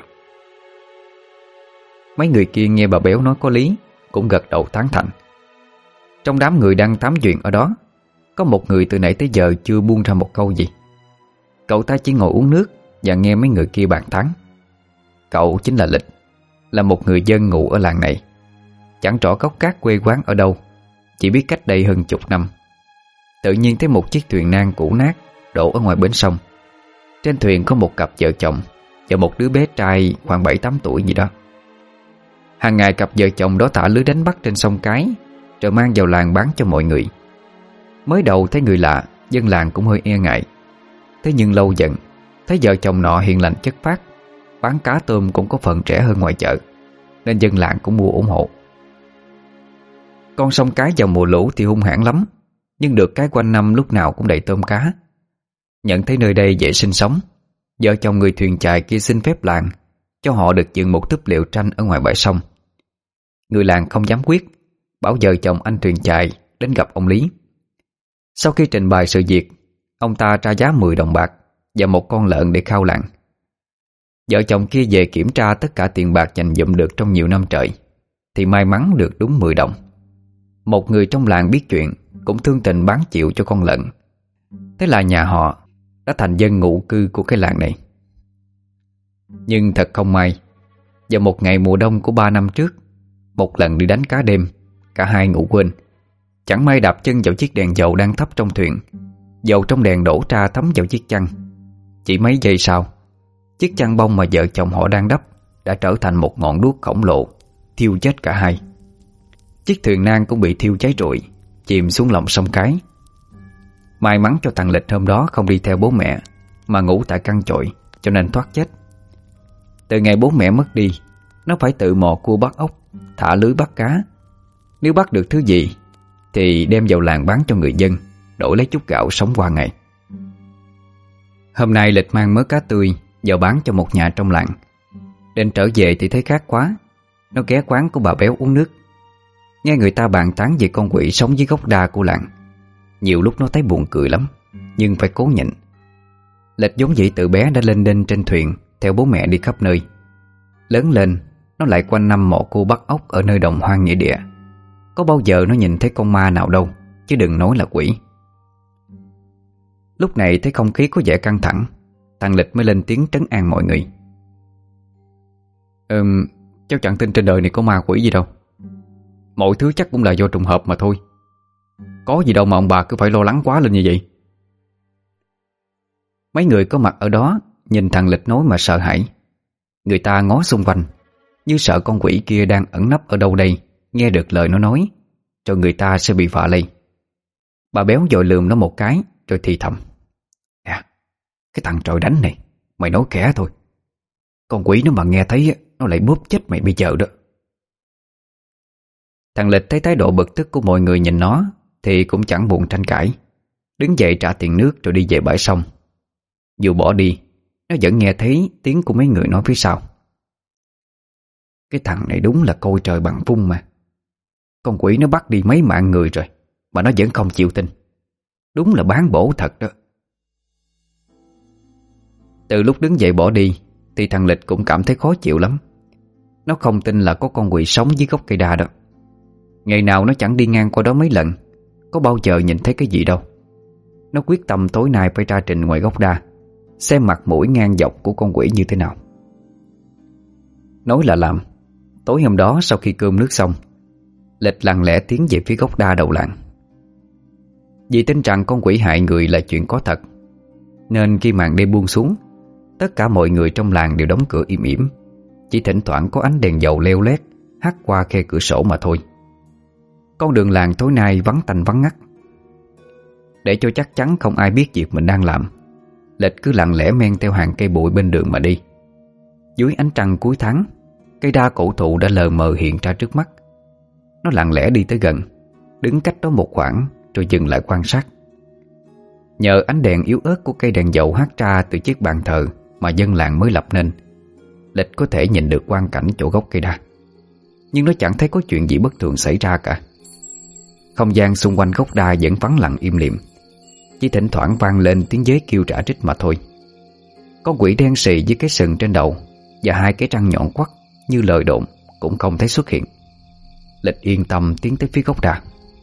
Mấy người kia nghe bà Béo nói có lý, cũng gật đầu tán thành. Trong đám người đang tám chuyện ở đó, có một người từ nãy tới giờ chưa buông ra một câu gì. Cậu ta chỉ ngồi uống nước và nghe mấy người kia bàn tán. Cậu chính là Lịch, là một người dân ngụ ở làng này. Chẳng rõ gốc gác quê quán ở đâu, chỉ biết cách đây hơn chục năm tự nhiên thấy một chiếc thuyền nan cũ nát đổ ở ngoài bến sông. Trên thuyền có một cặp vợ chồng và một đứa bé trai khoảng bảy tám tuổi gì đó. Hàng ngày cặp vợ chồng đó thả lưới đánh bắt trên sông Cái, rồi mang vào làng bán cho mọi người. Mới đầu thấy người lạ, dân làng cũng hơi e ngại. Thế nhưng lâu dần thấy vợ chồng nọ hiền lành chất phác, bán cá tôm cũng có phần rẻ hơn ngoài chợ, nên dân làng cũng mua ủng hộ. Con sông Cái vào mùa lũ thì hung hãn lắm, nhưng được cái quanh năm lúc nào cũng đầy tôm cá. Nhận thấy nơi đây dễ sinh sống, vợ chồng người thuyền chài kia xin phép làng cho họ được dựng một túp lều tranh ở ngoài bãi sông. Người làng không dám quyết, bảo vợ chồng anh thuyền chài đến gặp ông Lý. Sau khi trình bày sự việc, ông ta ra giá mười đồng bạc và một con lợn để khao làng. Vợ chồng kia về kiểm tra tất cả tiền bạc dành dụm được trong nhiều năm trời, thì may mắn được đúng mười đồng. Một người trong làng biết chuyện cũng thương tình bán chịu cho con lợn. Thế là nhà họ đã thành dân ngụ cư của cái làng này. Nhưng thật không may, vào một ngày mùa đông của ba năm trước, một lần đi đánh cá đêm, cả hai ngủ quên. Chẳng may đạp chân vào chiếc đèn dầu đang thắp trong thuyền. Dầu trong đèn đổ ra thấm vào chiếc chăn. Chỉ mấy giây sau, chiếc chăn bông mà vợ chồng họ đang đắp đã trở thành một ngọn đuốc khổng lồ, thiêu chết cả hai. Chiếc thuyền nan cũng bị thiêu cháy rụi, chìm xuống lòng sông Cái. May mắn cho thằng Lịch hôm đó không đi theo bố mẹ, mà ngủ tại căn chòi, cho nên thoát chết. Từ ngày bố mẹ mất đi, nó phải tự mò cua bắt ốc, thả lưới bắt cá. Nếu bắt được thứ gì thì đem vào làng bán cho người dân, đổi lấy chút gạo sống qua ngày. Hôm nay Lịch mang mớ cá tươi vào bán cho một nhà trong làng. Đến trở về thì thấy khác quá. Nó ghé quán của bà Béo uống nước, nghe người ta bàn tán về con quỷ sống dưới gốc đa của làng. Nhiều lúc nó thấy buồn cười lắm, nhưng phải cố nhịn. Lịch vốn vậy từ bé đã lên đên trên thuyền theo bố mẹ đi khắp nơi. Lớn lên, nó lại quanh năm mò cua bắt ốc ở nơi đồng hoang nghĩa địa. Có bao giờ nó nhìn thấy con ma nào đâu, chứ đừng nói là quỷ. Lúc này thấy không khí có vẻ căng thẳng, thằng Lịch mới lên tiếng trấn an mọi người. Ừm, cháu chẳng tin trên đời này có ma quỷ gì đâu. Mọi thứ chắc cũng là do trùng hợp mà thôi. Có gì đâu mà ông bà cứ phải lo lắng quá lên như vậy. Mấy người có mặt ở đó nhìn thằng Lịch nói mà sợ hãi. Người ta ngó xung quanh, như sợ con quỷ kia đang ẩn nấp ở đâu đây nghe được lời nó nói, rồi người ta sẽ bị vạ lây. Bà béo vội lườm nó một cái rồi thì thầm: À, cái thằng trời đánh này, mày nói kẻ thôi. Con quỷ nó mà nghe thấy nó lại bóp chết mày bây giờ đó. Thằng Lịch thấy thái độ bực tức của mọi người nhìn nó thì cũng chẳng buồn tranh cãi, đứng dậy trả tiền nước rồi đi về bãi sông. Dù bỏ đi, nó vẫn nghe thấy tiếng của mấy người nói phía sau: Cái thằng này đúng là coi trời bằng vung mà. Con quỷ nó bắt đi mấy mạng người rồi mà nó vẫn không chịu tin. Đúng là bán bổ thật đó. Từ lúc đứng dậy bỏ đi thì thằng Lịch cũng cảm thấy khó chịu lắm. Nó không tin là có con quỷ sống dưới gốc cây đa đó. Ngày nào nó chẳng đi ngang qua đó mấy lần, có bao giờ nhìn thấy cái gì đâu. Nó quyết tâm tối nay phải ra trình ngoài gốc đa, xem mặt mũi ngang dọc của con quỷ như thế nào. Nói là làm. Tối hôm đó sau khi cơm nước xong, Lịch lặng lẽ tiến về phía gốc đa đầu làng. Vì tin rằng con quỷ hại người là chuyện có thật, nên khi màn đêm buông xuống, tất cả mọi người trong làng đều đóng cửa im ỉm. Chỉ thỉnh thoảng có ánh đèn dầu leo lét hắt qua khe cửa sổ mà thôi. Con đường làng tối nay vắng tanh vắng ngắt. Để cho chắc chắn không ai biết việc mình đang làm, Lịch cứ lặng lẽ men theo hàng cây bụi bên đường mà đi. Dưới ánh trăng cuối tháng, cây đa cổ thụ đã lờ mờ hiện ra trước mắt. Nó lặng lẽ đi tới gần, đứng cách đó một khoảng rồi dừng lại quan sát. Nhờ ánh đèn yếu ớt của cây đèn dầu hắt ra từ chiếc bàn thờ mà dân làng mới lập nên, Lịch có thể nhìn được quang cảnh chỗ gốc cây đa. Nhưng nó chẳng thấy có chuyện gì bất thường xảy ra cả. Không gian xung quanh gốc đa vẫn vắng lặng im lìm, chỉ thỉnh thoảng vang lên tiếng dế kêu rả rích mà thôi. Con quỷ đen xì với cái sừng trên đầu và hai cái răng nhọn quắt như lời đồn cũng không thấy xuất hiện. Lịch yên tâm tiến tới phía gốc đa.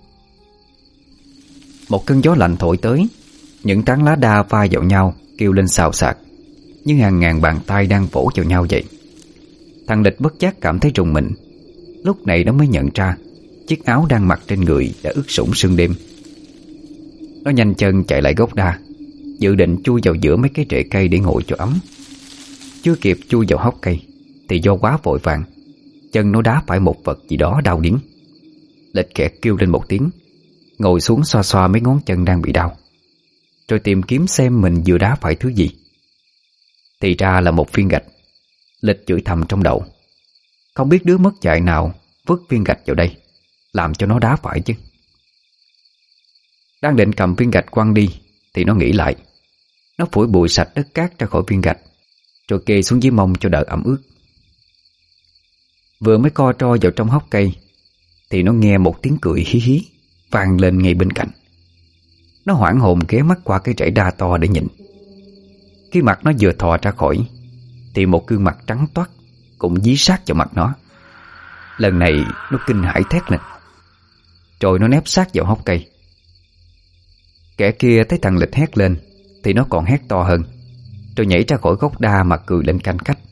Một cơn gió lạnh thổi tới, những tán lá đa va vào nhau kêu lên xào xạc, như hàng ngàn bàn tay đang vỗ vào nhau vậy. Thằng Lịch bất giác cảm thấy rùng mình. Lúc này nó mới nhận ra chiếc áo đang mặc trên người đã ướt sũng sương đêm. Nó nhanh chân chạy lại gốc đa, dự định chui vào giữa mấy cái rễ cây để ngồi cho ấm. Chưa kịp chui vào hốc cây thì do quá vội vàng, chân nó đá phải một vật gì đó đau điếng. Lịch kẹt kêu lên một tiếng, ngồi xuống xoa xoa mấy ngón chân đang bị đau, rồi tìm kiếm xem mình vừa đá phải thứ gì. Thì ra là một viên gạch. Lịch chửi thầm trong đầu, không biết đứa mất dạy nào vứt viên gạch vào đây, làm cho nó đá phải chứ. Đang định cầm viên gạch quăng đi thì nó nghĩ lại. Nó phủi bụi sạch đất cát ra khỏi viên gạch, rồi kê xuống dưới mông cho đỡ ẩm ướt. Vừa mới co tro vào trong hốc cây thì nó nghe một tiếng cười hí hí vang lên ngay bên cạnh. Nó hoảng hồn ghé mắt qua cái rễ đa to để nhìn. Khi mặt nó vừa thò ra khỏi thì một gương mặt trắng toát cũng dí sát vào mặt nó. Lần này nó kinh hãi thét lên, rồi nó nép sát vào hốc cây. Kẻ kia thấy thằng Lịch hét lên thì nó còn hét to hơn, rồi nhảy ra khỏi gốc đa mà cười lên canh khách.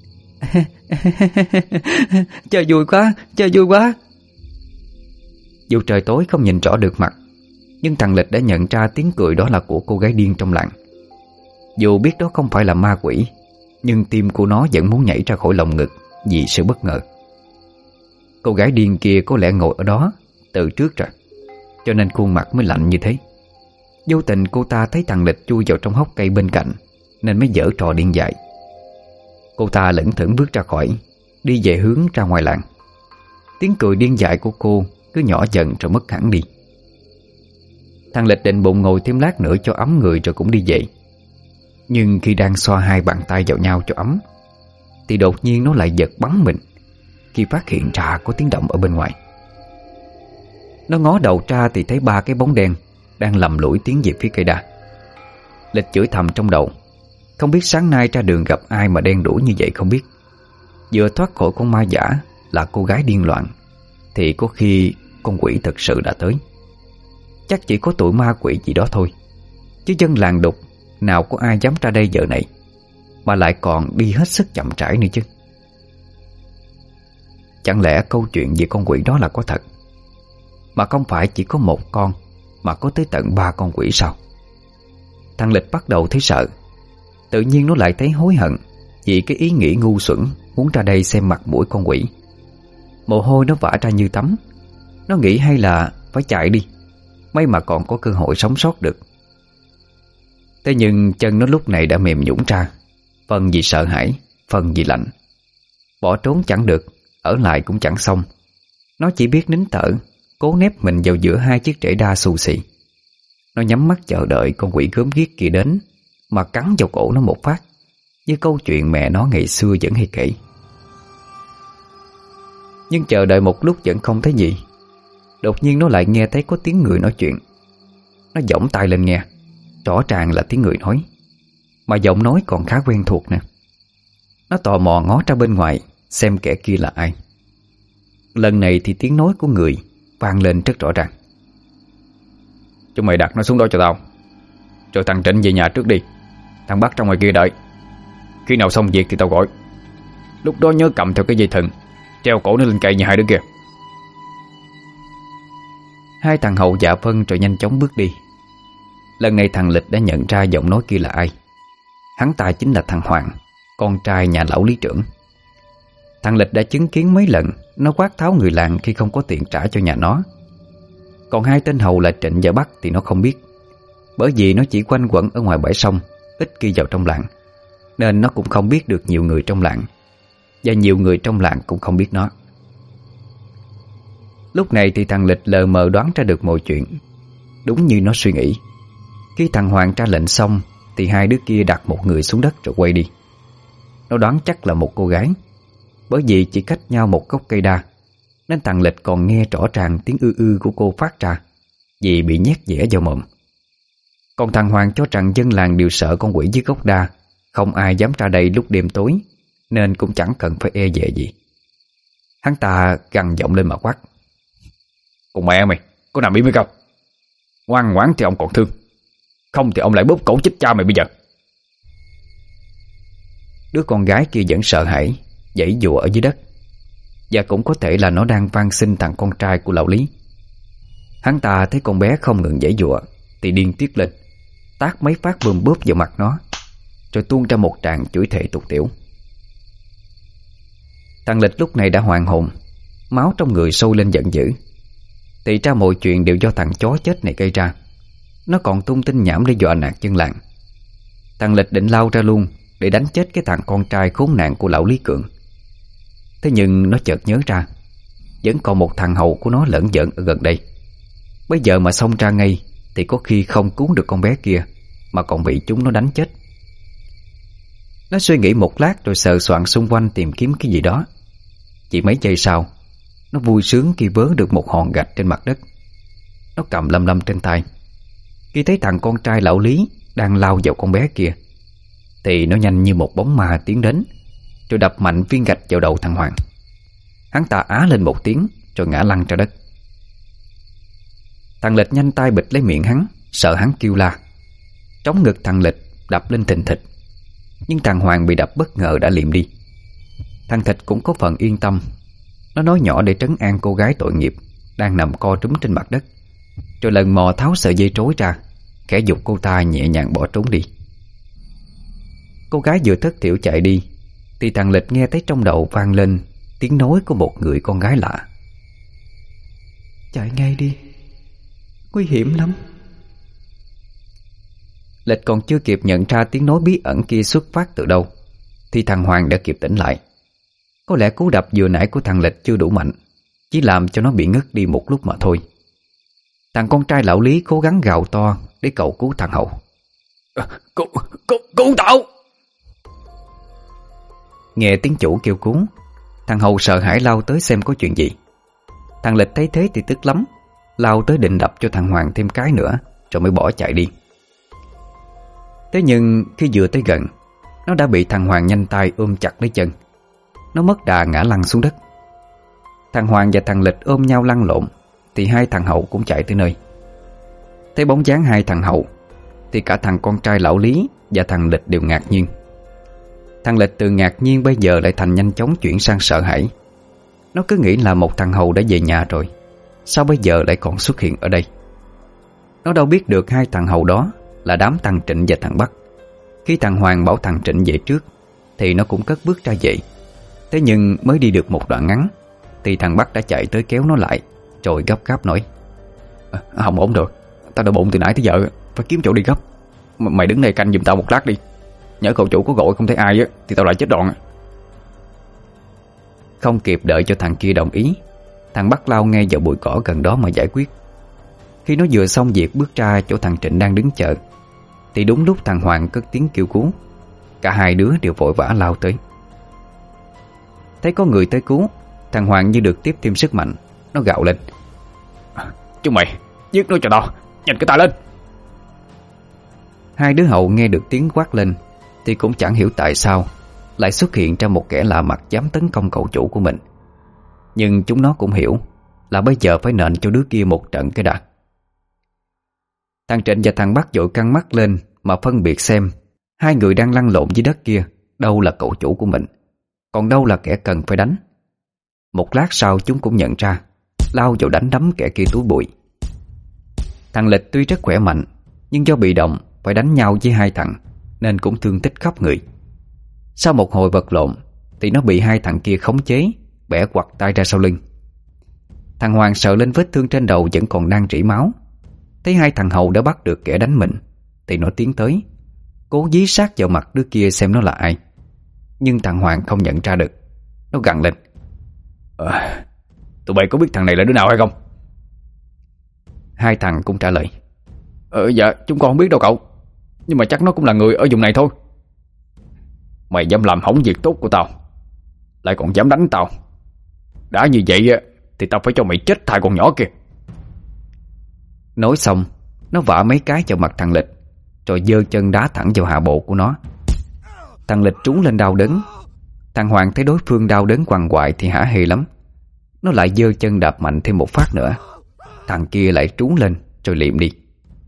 Chơi vui quá, chơi vui quá. Dù trời tối không nhìn rõ được mặt, nhưng thằng Lịch đã nhận ra tiếng cười đó là của cô gái điên trong làng. Dù biết đó không phải là ma quỷ, nhưng tim của nó vẫn muốn nhảy ra khỏi lồng ngực vì sự bất ngờ. Cô gái điên kia có lẽ ngồi ở đó từ trước rồi, cho nên khuôn mặt mới lạnh như thế. Vô tình cô ta thấy thằng Lịch chui vào trong hốc cây bên cạnh nên mới giở trò điên dại. Cô ta lững thững bước ra khỏi, đi về hướng ra ngoài làng. Tiếng cười điên dại của cô cứ nhỏ dần rồi mất hẳn đi. Thằng Lịch định bụng ngồi thêm lát nữa cho ấm người rồi cũng đi về. Nhưng khi đang xoa hai bàn tay vào nhau cho ấm thì đột nhiên nó lại giật bắn mình khi phát hiện ra có tiếng động ở bên ngoài. Nó ngó đầu ra thì thấy ba cái bóng đen đang lầm lũi tiến về phía cây đa. Lịch chửi thầm trong đầu, không biết sáng nay ra đường gặp ai mà đen đủi như vậy không biết. Vừa thoát khỏi con ma giả là cô gái điên loạn thì có khi con quỷ thật sự đã tới. Chắc chỉ có tụi ma quỷ gì đó thôi, chứ dân làng đục nào có ai dám ra đây giờ này, mà lại còn đi hết sức chậm rãi nữa chứ. Chẳng lẽ câu chuyện về con quỷ đó là có thật? Mà không phải chỉ có một con, mà có tới tận ba con quỷ sao? Thằng Lịch bắt đầu thấy sợ. Tự nhiên nó lại thấy hối hận vì cái ý nghĩ ngu xuẩn muốn ra đây xem mặt mũi con quỷ. Mồ hôi nó vã ra như tắm. Nó nghĩ hay là phải chạy đi, may mà còn có cơ hội sống sót được. Thế nhưng chân nó lúc này đã mềm nhũn ra, phần vì sợ hãi, phần vì lạnh. Bỏ trốn chẳng được, ở lại cũng chẳng xong. Nó chỉ biết nín thở, cố nép mình vào giữa hai chiếc rễ đa xù xì. Nó nhắm mắt chờ đợi con quỷ gớm ghiếc kia đến, mà cắn vào cổ nó một phát, như câu chuyện mẹ nó ngày xưa vẫn hay kể. Nhưng chờ đợi một lúc vẫn không thấy gì. Đột nhiên nó lại nghe thấy có tiếng người nói chuyện. Nó giỏng tai lên nghe, rõ ràng là tiếng người nói, mà giọng nói còn khá quen thuộc nè. Nó tò mò ngó ra bên ngoài xem kẻ kia là ai. Lần này thì tiếng nói của người vang lên rất rõ ràng. Chúng mày đặt nó xuống đó cho tao, rồi thằng Trịnh về nhà trước đi. Thằng Bắc trong ngoài kia đợi. Khi nào xong việc thì tao gọi. Lúc đó nhớ cầm theo cái dây thừng, treo cổ nó lên cây như hai đứa kia. Hai thằng hậu dạ vâng rồi nhanh chóng bước đi. Lần này thằng Lịch đã nhận ra giọng nói kia là ai. Hắn ta chính là thằng Hoàng, con trai nhà lão lý trưởng. Thằng Lịch đã chứng kiến mấy lần nó quát tháo người làng khi không có tiền trả cho nhà nó. Còn hai tên hầu là Trịnh và Bắc thì nó không biết, bởi vì nó chỉ quanh quẩn ở ngoài bãi sông, ít khi vào trong làng, nên nó cũng không biết được nhiều người trong làng, và nhiều người trong làng cũng không biết nó. Lúc này thì thằng Lịch lờ mờ đoán ra được mọi chuyện. Đúng như nó suy nghĩ, khi thằng Hoàng ra lệnh xong thì hai đứa kia đặt một người xuống đất rồi quay đi. Nó đoán chắc là một cô gái, bởi vì chỉ cách nhau một gốc cây đa, nên thằng Lịch còn nghe rõ ràng tiếng ư ư của cô phát ra vì bị nhét dẻ vào mồm. Còn thằng Hoàng cho rằng dân làng đều sợ con quỷ dưới gốc đa, không ai dám ra đây lúc đêm tối, nên cũng chẳng cần phải e dè gì. Hắn ta gằn giọng lên mà quát: Con mẹ mày, có nằm im hay không? Ngoan ngoãn thì ông còn thương, không thì ông lại bóp cổ chết cha mày bây giờ. Đứa con gái kia vẫn sợ hãi, giãy giụa ở dưới đất, và cũng có thể là nó đang van xin thằng con trai của lão Lý. Hắn ta thấy con bé không ngừng giãy giụa thì điên tiết lên, tát mấy phát bùm bóp vào mặt nó, rồi tuôn ra một tràng chửi thề tục tiểu. Thằng Lịch lúc này đã hoàn hồn, máu trong người sôi lên giận dữ. Thì ra mọi chuyện đều do thằng chó chết này gây ra. Nó còn tung tin nhảm để dọa nạt dân làng. Thằng Lịch định lao ra luôn để đánh chết cái thằng con trai khốn nạn của lão Lý Cường. Thế nhưng nó chợt nhớ ra vẫn còn một thằng hầu của nó lởn vởn ở gần đây. Bây giờ mà xông ra ngay thì có khi không cứu được con bé kia, mà còn bị chúng nó đánh chết. Nó suy nghĩ một lát rồi sờ soạn xung quanh tìm kiếm cái gì đó. Chỉ mấy giây sau, nó vui sướng khi vớ được một hòn gạch trên mặt đất. Nó cầm lăm lăm trên tay. Khi thấy thằng con trai lão Lý đang lao vào con bé kia, thì nó nhanh như một bóng ma tiến đến, rồi đập mạnh viên gạch vào đầu thằng Hoàng. Hắn ta á lên một tiếng rồi ngã lăn ra đất. Thằng Lịch nhanh tay bịt lấy miệng hắn, sợ hắn kêu la. Trống ngực thằng Lịch đập lên thình thịch, nhưng thằng Hoàng bị đập bất ngờ đã liệm đi. Thằng Thịch cũng có phần yên tâm. Nó nói nhỏ để trấn an cô gái tội nghiệp đang nằm co trúm trên mặt đất, rồi lần mò tháo sợi dây trối ra, khẽ giục cô ta nhẹ nhàng bỏ trốn đi. Cô gái vừa thất thiểu chạy đi thì thằng Lịch nghe thấy trong đầu vang lên tiếng nói của một người con gái lạ: Chạy ngay đi, nguy hiểm lắm. Lịch còn chưa kịp nhận ra tiếng nói bí ẩn kia xuất phát từ đâu thì thằng Hoàng đã kịp tỉnh lại. Có lẽ cú đập vừa nãy của thằng Lịch chưa đủ mạnh, chỉ làm cho nó bị ngất đi một lúc mà thôi. Thằng con trai lão Lý cố gắng gào to để cầu cứu thằng hậu. Cứu, cứu, cứu tao! Nghe tiếng chủ kêu cứu, thằng hậu sợ hãi lao tới xem có chuyện gì. Thằng Lịch thấy thế thì tức lắm, lao tới định đập cho thằng Hoàng thêm cái nữa rồi mới bỏ chạy đi. Thế nhưng khi vừa tới gần, nó đã bị thằng Hoàng nhanh tay ôm chặt lấy chân. Nó mất đà ngã lăn xuống đất. Thằng Hoàng và thằng Lịch ôm nhau lăn lộn thì hai thằng hậu cũng chạy tới nơi. Thấy bóng dáng hai thằng hậu thì cả thằng con trai lão Lý và thằng Lịch đều ngạc nhiên. Thằng Lịch từ ngạc nhiên bây giờ lại thành nhanh chóng chuyển sang sợ hãi. Nó cứ nghĩ là một thằng hầu đã về nhà rồi, sao bây giờ lại còn xuất hiện ở đây? Nó đâu biết được hai thằng hầu đó là đám thằng Trịnh và thằng Bắc. Khi thằng Hoàng bảo thằng Trịnh về trước thì nó cũng cất bước ra vậy. Thế nhưng mới đi được một đoạn ngắn thì thằng Bắc đã chạy tới kéo nó lại, rồi gấp gáp nói: à, Không ổn rồi, tao đau bụng từ nãy tới giờ, phải kiếm chỗ đi gấp. M Mày đứng đây canh giùm tao một lát đi. Nhớ cậu chủ có gọi không thấy ai á thì tao lại chết đòn. Không kịp đợi cho thằng kia đồng ý, thằng Bắc lao ngay vào bụi cỏ gần đó mà giải quyết. Khi nó vừa xong việc bước ra chỗ thằng Trịnh đang đứng chờ thì đúng lúc thằng Hoàng cất tiếng kêu cứu. Cả hai đứa đều vội vã lao tới. Thấy có người tới cứu, thằng Hoàng như được tiếp thêm sức mạnh. Nó gào lên: Chúng mày giết nó cho tao, nhanh cái tay lên. Hai đứa hậu nghe được tiếng quát lên thì cũng chẳng hiểu tại sao lại xuất hiện ra một kẻ lạ mặt dám tấn công cậu chủ của mình. Nhưng chúng nó cũng hiểu là bây giờ phải nện cho đứa kia một trận cái đã. Thằng Trịnh và thằng Bắc vội căng mắt lên mà phân biệt xem hai người đang lăn lộn dưới đất kia đâu là cậu chủ của mình, còn đâu là kẻ cần phải đánh. Một lát sau chúng cũng nhận ra, lao vào đánh đấm kẻ kia túi bụi. Thằng Lịch tuy rất khỏe mạnh, nhưng do bị động phải đánh nhau với hai thằng nên cũng thương tích khắp người. Sau một hồi vật lộn thì nó bị hai thằng kia khống chế, bẻ quặt tay ra sau lưng. Thằng Hoàng sợ lên vết thương trên đầu vẫn còn đang rỉ máu. Thấy hai thằng hầu đã bắt được kẻ đánh mình thì nó tiến tới, cố dí sát vào mặt đứa kia xem nó là ai. Nhưng thằng Hoàng không nhận ra được. Nó gằn lên: à, Tụi bay có biết thằng này là đứa nào hay không? Hai thằng cũng trả lời: Ờ dạ chúng con không biết đâu cậu, nhưng mà chắc nó cũng là người ở vùng này thôi. Mày dám làm hỏng việc tốt của tao, lại còn dám đánh tao. Đã như vậy thì tao phải cho mày chết thai con nhỏ kia. Nói xong, nó vả mấy cái vào mặt thằng Lịch, rồi giơ chân đá thẳng vào hạ bộ của nó. Thằng Lịch trúng lên đau đớn. Thằng Hoàng thấy đối phương đau đớn quằn quại thì hả hê lắm. Nó lại giơ chân đạp mạnh thêm một phát nữa. Thằng kia lại trúng lên rồi liệm đi.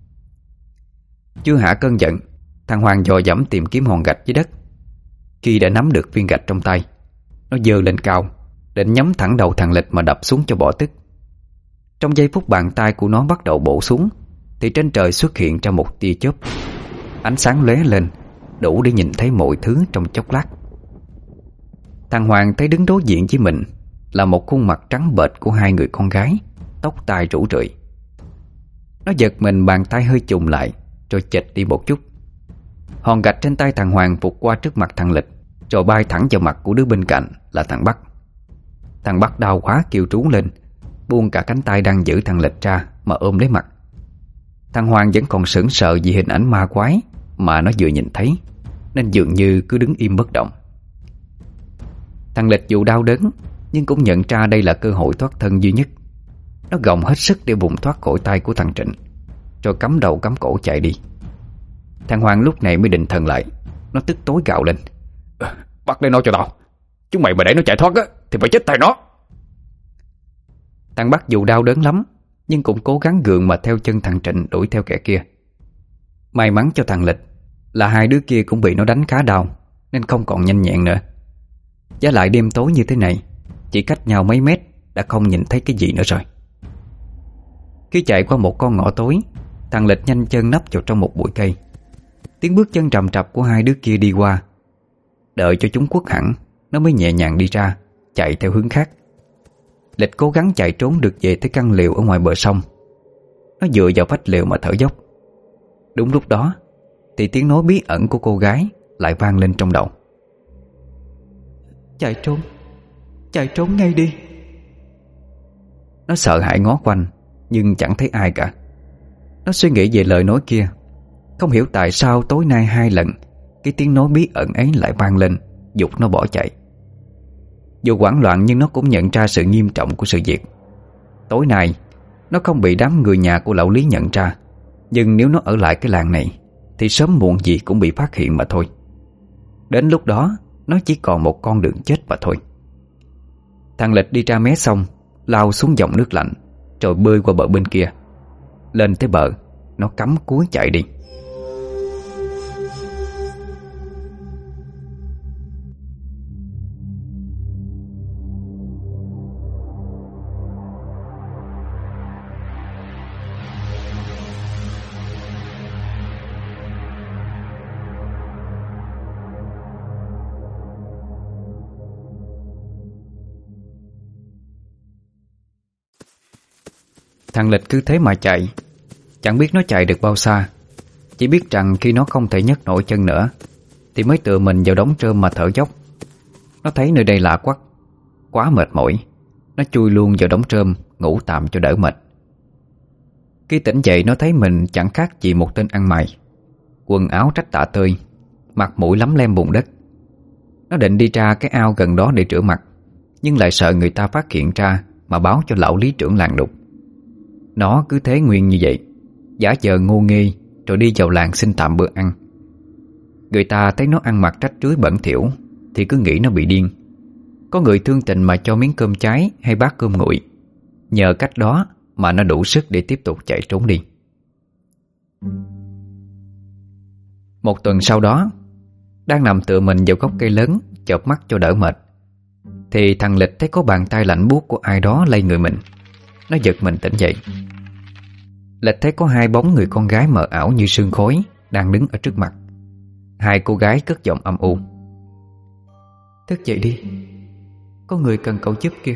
Chưa hả cơn giận, thằng Hoàng dò dẫm tìm kiếm hòn gạch dưới đất. Khi đã nắm được viên gạch trong tay, nó giơ lên cao, định nhắm thẳng đầu thằng Lịch mà đập xuống cho bỏ tức. Trong giây phút bàn tay của nó bắt đầu bổ xuống thì trên trời xuất hiện ra một tia chớp. Ánh sáng lóe lên đủ để nhìn thấy mọi thứ trong chốc lát. Thằng Hoàng thấy đứng đối diện với mình là một khuôn mặt trắng bệch của hai người con gái, tóc tai rủ rượi. Nó giật mình, bàn tay hơi chùng lại rồi chệch đi một chút. Hòn gạch trên tay thằng Hoàng vụt qua trước mặt thằng Lịch, rồi bay thẳng vào mặt của đứa bên cạnh là thằng Bắc. Thằng Bắc đau quá kêu trú lên, buông cả cánh tay đang giữ thằng Lịch ra mà ôm lấy mặt. Thằng Hoàng vẫn còn sững sờ vì hình ảnh ma quái mà nó vừa nhìn thấy, nên dường như cứ đứng im bất động. Thằng Lịch dù đau đớn nhưng cũng nhận ra đây là cơ hội thoát thân duy nhất. Nó gồng hết sức để vùng thoát khỏi tay của thằng Trịnh, rồi cắm đầu cắm cổ chạy đi. Thằng Hoàng lúc này mới định thần lại. Nó tức tối gào lên: à, Bắt lấy nó cho tao. Chúng mày mà để nó chạy thoát á thì phải chết tay nó. Thằng Bắc dù đau đớn lắm nhưng cũng cố gắng gượng mà theo chân thằng Trịnh đuổi theo kẻ kia. May mắn cho thằng Lịch là hai đứa kia cũng bị nó đánh khá đau nên không còn nhanh nhẹn nữa. Giá lại đêm tối như thế này, chỉ cách nhau mấy mét đã không nhìn thấy cái gì nữa rồi. Khi chạy qua một con ngõ tối, thằng Lịch nhanh chân nấp vào trong một bụi cây. Tiếng bước chân trầm trập của hai đứa kia đi qua. Đợi cho chúng khuất hẳn, nó mới nhẹ nhàng đi ra, chạy theo hướng khác. Lịch cố gắng chạy trốn được về tới căn lều ở ngoài bờ sông. Nó dựa vào vách lều mà thở dốc. Đúng lúc đó thì tiếng nói bí ẩn của cô gái lại vang lên trong đầu: Chạy trốn, chạy trốn ngay đi. Nó sợ hãi ngó quanh nhưng chẳng thấy ai cả. Nó suy nghĩ về lời nói kia, không hiểu tại sao tối nay hai lần cái tiếng nói bí ẩn ấy lại vang lên, giục nó bỏ chạy. Dù hoảng loạn nhưng nó cũng nhận ra sự nghiêm trọng của sự việc. Tối nay nó không bị đám người nhà của lão Lý nhận ra, nhưng nếu nó ở lại cái làng này thì sớm muộn gì cũng bị phát hiện mà thôi. Đến lúc đó nó chỉ còn một con đường chết mà thôi. Thằng Lịch đi ra mé sông, lao xuống dòng nước lạnh, rồi bơi qua bờ bên kia. Lên tới bờ, nó cắm cúi chạy đi. Thằng Lịch cứ thế mà chạy. Chẳng biết nó chạy được bao xa, chỉ biết rằng khi nó không thể nhấc nổi chân nữa thì mới tựa mình vào đống trơm mà thở dốc. Nó thấy nơi đây lạ quắc, quá mệt mỏi, nó chui luôn vào đống trơm ngủ tạm cho đỡ mệt. Khi tỉnh dậy nó thấy mình chẳng khác gì một tên ăn mày, quần áo rách tả tơi, mặt mũi lấm lem bùn đất. Nó định đi ra cái ao gần đó để rửa mặt, nhưng lại sợ người ta phát hiện ra mà báo cho lão lý trưởng làng đục. Nó cứ thế nguyên như vậy, giả vờ ngu nghi rồi đi vào làng xin tạm bữa ăn. Người ta thấy nó ăn mặc rách rưới bẩn thỉu thì cứ nghĩ nó bị điên. Có người thương tình mà cho miếng cơm cháy hay bát cơm nguội. Nhờ cách đó mà nó đủ sức để tiếp tục chạy trốn đi. Một tuần sau đó, đang nằm tựa mình vào gốc cây lớn chợp mắt cho đỡ mệt, thì thằng Lịch thấy có bàn tay lạnh buốt của ai đó lay người mình. Nó giật mình tỉnh dậy. Lịch thấy có hai bóng người con gái mờ ảo như sương khói đang đứng ở trước mặt. Hai cô gái cất giọng âm u: "Thức dậy đi, có người cần cậu giúp kìa."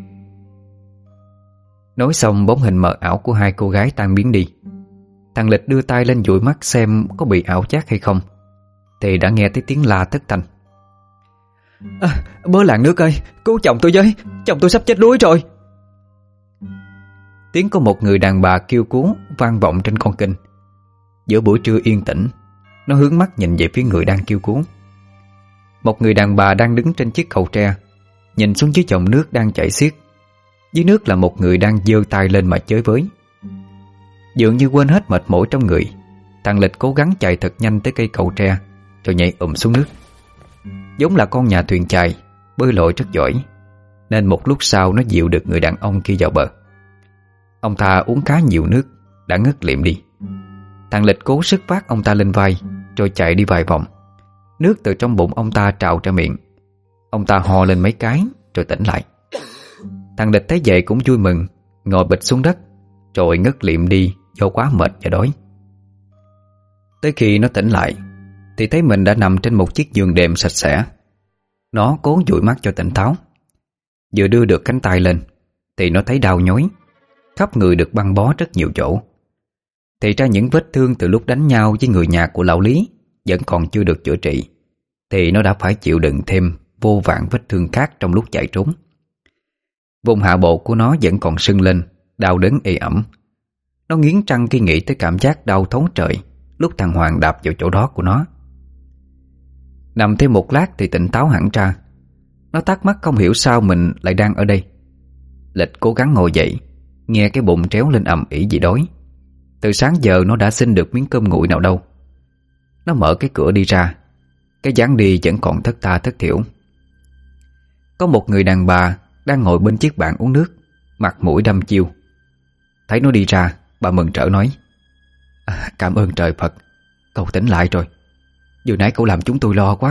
Nói xong bóng hình mờ ảo của hai cô gái tan biến đi. Thằng Lịch đưa tay lên dụi mắt xem có bị ảo giác hay không, thì đã nghe thấy tiếng la thất thanh: "À, bớ làng nước ơi, cứu chồng tôi với, chồng tôi sắp chết đuối rồi." Tiếng của một người đàn bà kêu cứu vang vọng trên con kênh. Giữa buổi trưa yên tĩnh, nó hướng mắt nhìn về phía người đang kêu cứu. Một người đàn bà đang đứng trên chiếc cầu tre, nhìn xuống dưới dòng nước đang chảy xiết. Dưới nước là một người đang giơ tay lên mà chới với. Dường như quên hết mệt mỏi trong người, thằng Lịch cố gắng chạy thật nhanh tới cây cầu tre rồi nhảy ụm xuống nước. Giống là con nhà thuyền chài, bơi lội rất giỏi, nên một lúc sau nó dịu được người đàn ông kia vào bờ. Ông ta uống khá nhiều nước, đã ngất lịm đi. Thằng Lịch cố sức vác ông ta lên vai, rồi chạy đi vài vòng. Nước từ trong bụng ông ta trào ra miệng. Ông ta ho lên mấy cái rồi tỉnh lại. Thằng Lịch thấy vậy cũng vui mừng, ngồi bịch xuống đất, rồi ngất lịm đi do quá mệt và đói. Tới khi nó tỉnh lại thì thấy mình đã nằm trên một chiếc giường đệm sạch sẽ. Nó cố dụi mắt cho tỉnh táo. Vừa đưa được cánh tay lên thì nó thấy đau nhói, khắp người được băng bó rất nhiều chỗ. Thì ra những vết thương từ lúc đánh nhau với người nhà của lão Lý vẫn còn chưa được chữa trị, thì nó đã phải chịu đựng thêm vô vàn vết thương khác trong lúc chạy trốn. Vùng hạ bộ của nó vẫn còn sưng lên, đau đớn ê ẩm. Nó nghiến răng khi nghĩ tới cảm giác đau thấu trời lúc thằng Hoàng đạp vào chỗ đó của nó. Nằm thêm một lát thì tỉnh táo hẳn ra. Nó thắc mắc không hiểu sao mình lại đang ở đây. Lịch cố gắng ngồi dậy, nghe cái bụng tréo lên ầm ĩ vì đói. Từ sáng giờ nó đã xin được miếng cơm nguội nào đâu. Nó mở cái cửa đi ra. Cái dáng đi vẫn còn thất tha thất thiểu. Có một người đàn bà đang ngồi bên chiếc bàn uống nước, mặt mũi đăm chiêu. Thấy nó đi ra, bà mừng rỡ nói: à, "Cảm ơn trời Phật, cậu tỉnh lại rồi. Vừa nãy cậu làm chúng tôi lo quá."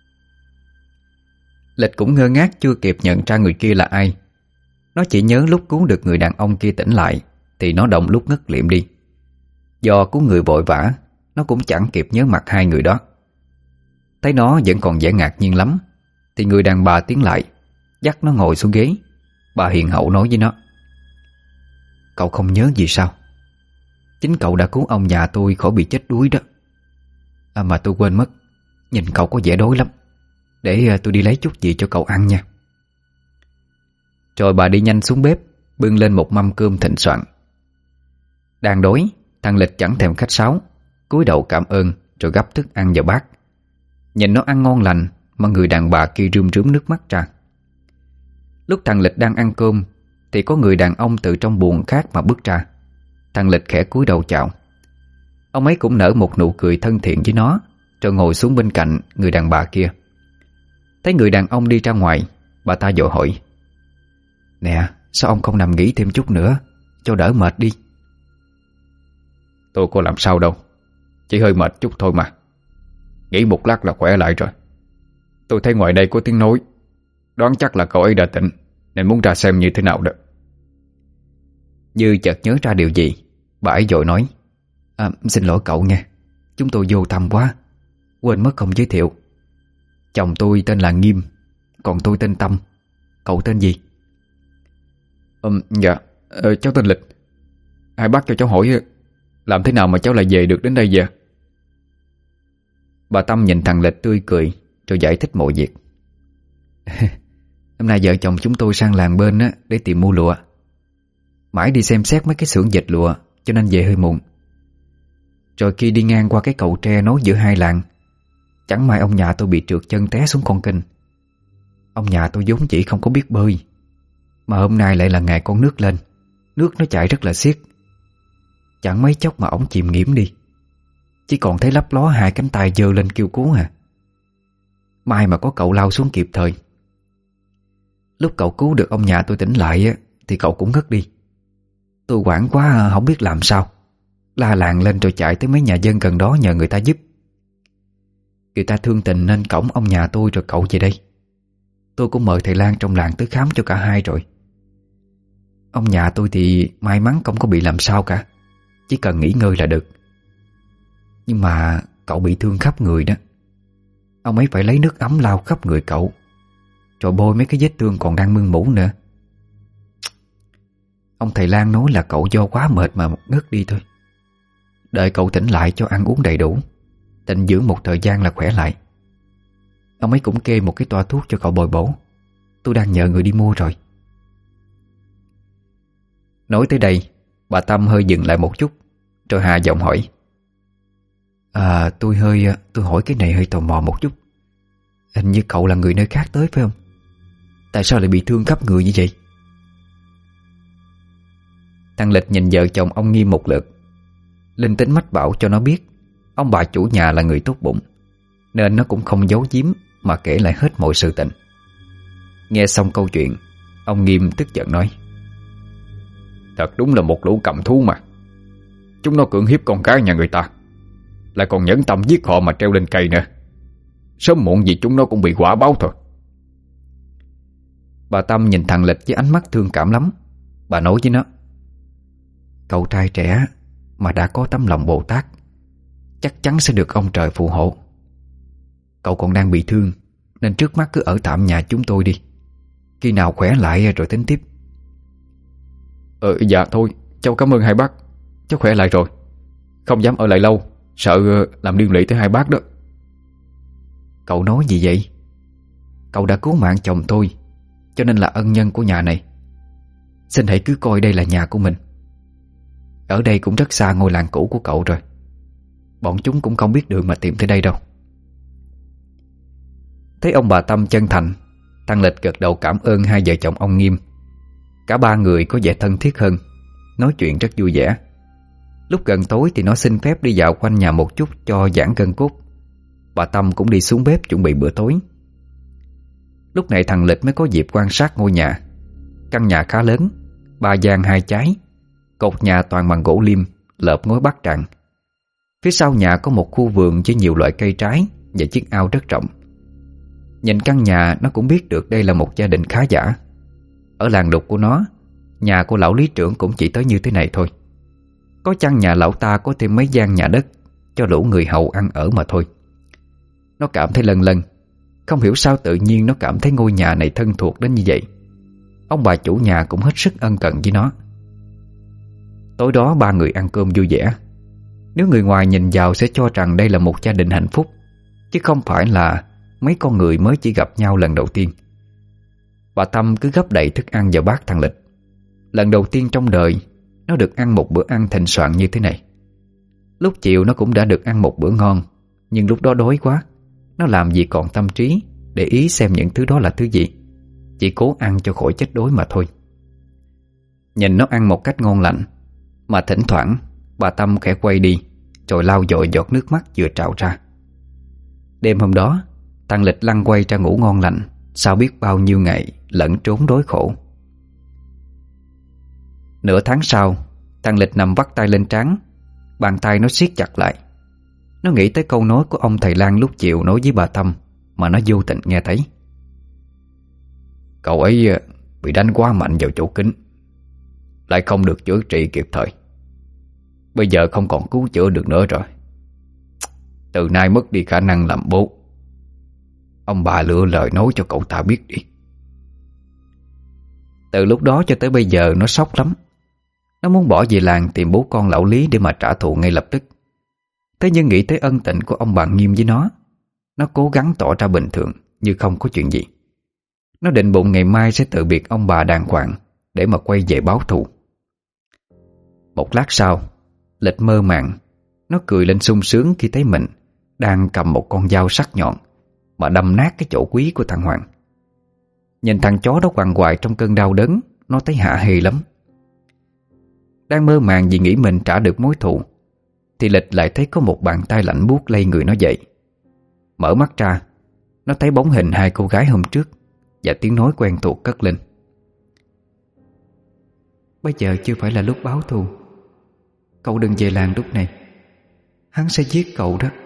Lịch cũng ngơ ngác chưa kịp nhận ra người kia là ai. Nó chỉ nhớ lúc cứu được người đàn ông kia tỉnh lại thì nó động lúc ngất liệm đi. Do cứu người vội vã, nó cũng chẳng kịp nhớ mặt hai người đó. Thấy nó vẫn còn vẻ ngạc nhiên lắm thì người đàn bà tiến lại, dắt nó ngồi xuống ghế. Bà hiền hậu nói với nó: "Cậu không nhớ gì sao? Chính cậu đã cứu ông già tôi khỏi bị chết đuối đó. À mà tôi quên mất, nhìn cậu có vẻ đói lắm. Để tôi đi lấy chút gì cho cậu ăn nha." Rồi bà đi nhanh xuống bếp, bưng lên một mâm cơm thịnh soạn. Đang đói, thằng Lịch chẳng thèm khách sáo, cúi đầu cảm ơn rồi gắp thức ăn vào bát. Nhìn nó ăn ngon lành mà người đàn bà kia rơm rớm nước mắt ra. Lúc thằng Lịch đang ăn cơm thì có người đàn ông từ trong buồng khác mà bước ra. Thằng Lịch khẽ cúi đầu chào. Ông ấy cũng nở một nụ cười thân thiện với nó, rồi ngồi xuống bên cạnh người đàn bà kia. Thấy người đàn ông đi ra ngoài, bà ta vội hỏi: "Nè, sao ông không nằm nghỉ thêm chút nữa cho đỡ mệt đi?" "Tôi có làm sao đâu, chỉ hơi mệt chút thôi mà. Nghỉ một lát là khỏe lại rồi. Tôi thấy ngoài đây có tiếng nói, đoán chắc là cậu ấy đã tỉnh, nên muốn ra xem như thế nào đó." Như chợt nhớ ra điều gì, bà ấy vội nói: à, "Xin lỗi cậu nha, chúng tôi vô tâm quá, quên mất không giới thiệu. Chồng tôi tên là Nghiêm, còn tôi tên Tâm. Cậu tên gì?" um, Dạ, ờ, cháu tên Lịch. Hai bác cho cháu hỏi, làm thế nào mà cháu lại về được đến đây vậy? Bà Tâm nhìn thằng Lịch tươi cười rồi giải thích mọi việc. Hôm nay vợ chồng chúng tôi sang làng bên á để tìm mua lụa. Mãi đi xem xét mấy cái xưởng dệt lụa cho nên về hơi muộn. Rồi khi đi ngang qua cái cầu tre nối giữa hai làng, chẳng may ông nhà tôi bị trượt chân té xuống con kênh. Ông nhà tôi vốn chỉ không có biết bơi, mà hôm nay lại là ngày con nước lên, nước nó chảy rất là xiết. Chẳng mấy chốc mà ổng chìm nghiễm đi, chỉ còn thấy lấp ló hai cánh tay giơ lên kêu cứu à. May mà có cậu lao xuống kịp thời. Lúc cậu cứu được ông nhà tôi tỉnh lại á, thì cậu cũng ngất đi. Tôi hoảng quá không biết làm sao, la làng lên rồi chạy tới mấy nhà dân gần đó nhờ người ta giúp. Người ta thương tình nên cõng ông nhà tôi rồi cậu về đây. Tôi cũng mời thầy lang trong làng tới khám cho cả hai rồi. Ông nhà tôi thì may mắn không có bị làm sao cả, chỉ cần nghỉ ngơi là được. Nhưng mà cậu bị thương khắp người đó. Ông ấy phải lấy nước ấm lau khắp người cậu, rồi bôi mấy cái vết thương còn đang mưng mủ nữa. Ông thầy lang nói là cậu do quá mệt mà ngất đi thôi. Đợi cậu tỉnh lại cho ăn uống đầy đủ, tịnh dưỡng một thời gian là khỏe lại. Ông ấy cũng kê một cái toa thuốc cho cậu bồi bổ. Tôi đang nhờ người đi mua rồi. Nói tới đây, bà Tâm hơi dừng lại một chút, rồi hạ giọng hỏi. À tôi hơi Tôi hỏi cái này hơi tò mò một chút. Hình như cậu là người nơi khác tới phải không? Tại sao lại bị thương khắp người như vậy? Thằng Lịch nhìn vợ chồng ông Nghiêm một lượt. Linh tính mách bảo cho nó biết ông bà chủ nhà là người tốt bụng, nên nó cũng không giấu giếm mà kể lại hết mọi sự tình. Nghe xong câu chuyện, ông Nghiêm tức giận nói. Thật đúng là một lũ cầm thú mà. Chúng nó cưỡng hiếp con cái nhà người ta, lại còn nhẫn tâm giết họ mà treo lên cây nữa. Sớm muộn gì chúng nó cũng bị quả báo thôi. Bà Tâm nhìn thằng Lịch với ánh mắt thương cảm lắm. Bà nói với nó. Cậu trai trẻ mà đã có tấm lòng Bồ Tát, chắc chắn sẽ được ông trời phù hộ. Cậu còn đang bị thương, nên trước mắt cứ ở tạm nhà chúng tôi đi. Khi nào khỏe lại rồi tính tiếp. Ờ dạ thôi, cháu cảm ơn hai bác. Cháu khỏe lại rồi, không dám ở lại lâu, sợ làm liên lụy tới hai bác đó. Cậu nói gì vậy? Cậu đã cứu mạng chồng tôi, cho nên là ân nhân của nhà này. Xin hãy cứ coi đây là nhà của mình. Ở đây cũng rất xa ngôi làng cũ của cậu rồi. Bọn chúng cũng không biết đường mà tìm tới đây đâu. Thấy ông bà Tâm chân thành, thằng Lịch gật đầu cảm ơn hai vợ chồng ông Nghiêm. Cả ba người có vẻ thân thiết hơn, nói chuyện rất vui vẻ. Lúc gần tối thì nó xin phép đi dạo quanh nhà một chút cho giãn gân cốt. Bà Tâm cũng đi xuống bếp chuẩn bị bữa tối. Lúc này thằng Lịch mới có dịp quan sát ngôi nhà. Căn nhà khá lớn, ba gian hai chái, cột nhà toàn bằng gỗ liêm, lợp ngói bát tràng. Phía sau nhà có một khu vườn với nhiều loại cây trái và chiếc ao rất rộng. Nhìn căn nhà nó cũng biết được đây là một gia đình khá giả. Ở làng Lục của nó, nhà của lão lý trưởng cũng chỉ tới như thế này thôi. Có chăng nhà lão ta có thêm mấy gian nhà đất cho lũ người hầu ăn ở mà thôi. Nó cảm thấy lân lân, không hiểu sao tự nhiên nó cảm thấy ngôi nhà này thân thuộc đến như vậy. Ông bà chủ nhà cũng hết sức ân cần với nó. Tối đó ba người ăn cơm vui vẻ. Nếu người ngoài nhìn vào sẽ cho rằng đây là một gia đình hạnh phúc, chứ không phải là mấy con người mới chỉ gặp nhau lần đầu tiên. Bà Tâm cứ gấp đầy thức ăn vào bát thằng Lịch. Lần đầu tiên trong đời nó được ăn một bữa ăn thịnh soạn như thế này. Lúc chiều nó cũng đã được ăn một bữa ngon, nhưng lúc đó đói quá, nó làm gì còn tâm trí để ý xem những thứ đó là thứ gì. Chỉ cố ăn cho khỏi chết đói mà thôi. Nhìn nó ăn một cách ngon lành, mà thỉnh thoảng bà Tâm khẽ quay đi, rồi lau dội giọt nước mắt vừa trào ra. Đêm hôm đó, thằng Lịch lăn quay ra ngủ ngon lành sau biết bao nhiêu ngày lẫn trốn đói khổ. Nửa tháng sau, thằng Lịch nằm vắt tay lên trán, bàn tay nó siết chặt lại. Nó nghĩ tới câu nói của ông thầy lang lúc chiều nói với bà Tâm mà nó vô tình nghe thấy. Cậu ấy bị đánh quá mạnh vào chỗ kính, lại không được chữa trị kịp thời. Bây giờ không còn cứu chữa được nữa rồi. Từ nay mất đi khả năng làm bố. Ông bà lựa lời nói cho cậu ta biết đi. Từ lúc đó cho tới bây giờ nó sốc lắm. Nó muốn bỏ về làng tìm bố con lão Lý để mà trả thù ngay lập tức. Thế nhưng nghĩ tới ân tình của ông bà Nghiêm với nó, nó cố gắng tỏ ra bình thường như không có chuyện gì. Nó định bụng ngày mai sẽ tự biệt ông bà đàng hoàng để mà quay về báo thù. Một lát sau, Lịch mơ màng. Nó cười lên sung sướng khi thấy mình đang cầm một con dao sắc nhọn mà đâm nát cái chỗ quý của thằng Hoàng. Nhìn thằng chó đó quằn quại trong cơn đau đớn, nó thấy hả hê lắm. Đang mơ màng vì nghĩ mình trả được mối thù, thì Lịch lại thấy có một bàn tay lạnh buốt lay người nó dậy. Mở mắt ra, nó thấy bóng hình hai cô gái hôm trước và tiếng nói quen thuộc cất lên. Bây giờ chưa phải là lúc báo thù. Cậu đừng về làng lúc này. Hắn sẽ giết cậu đó.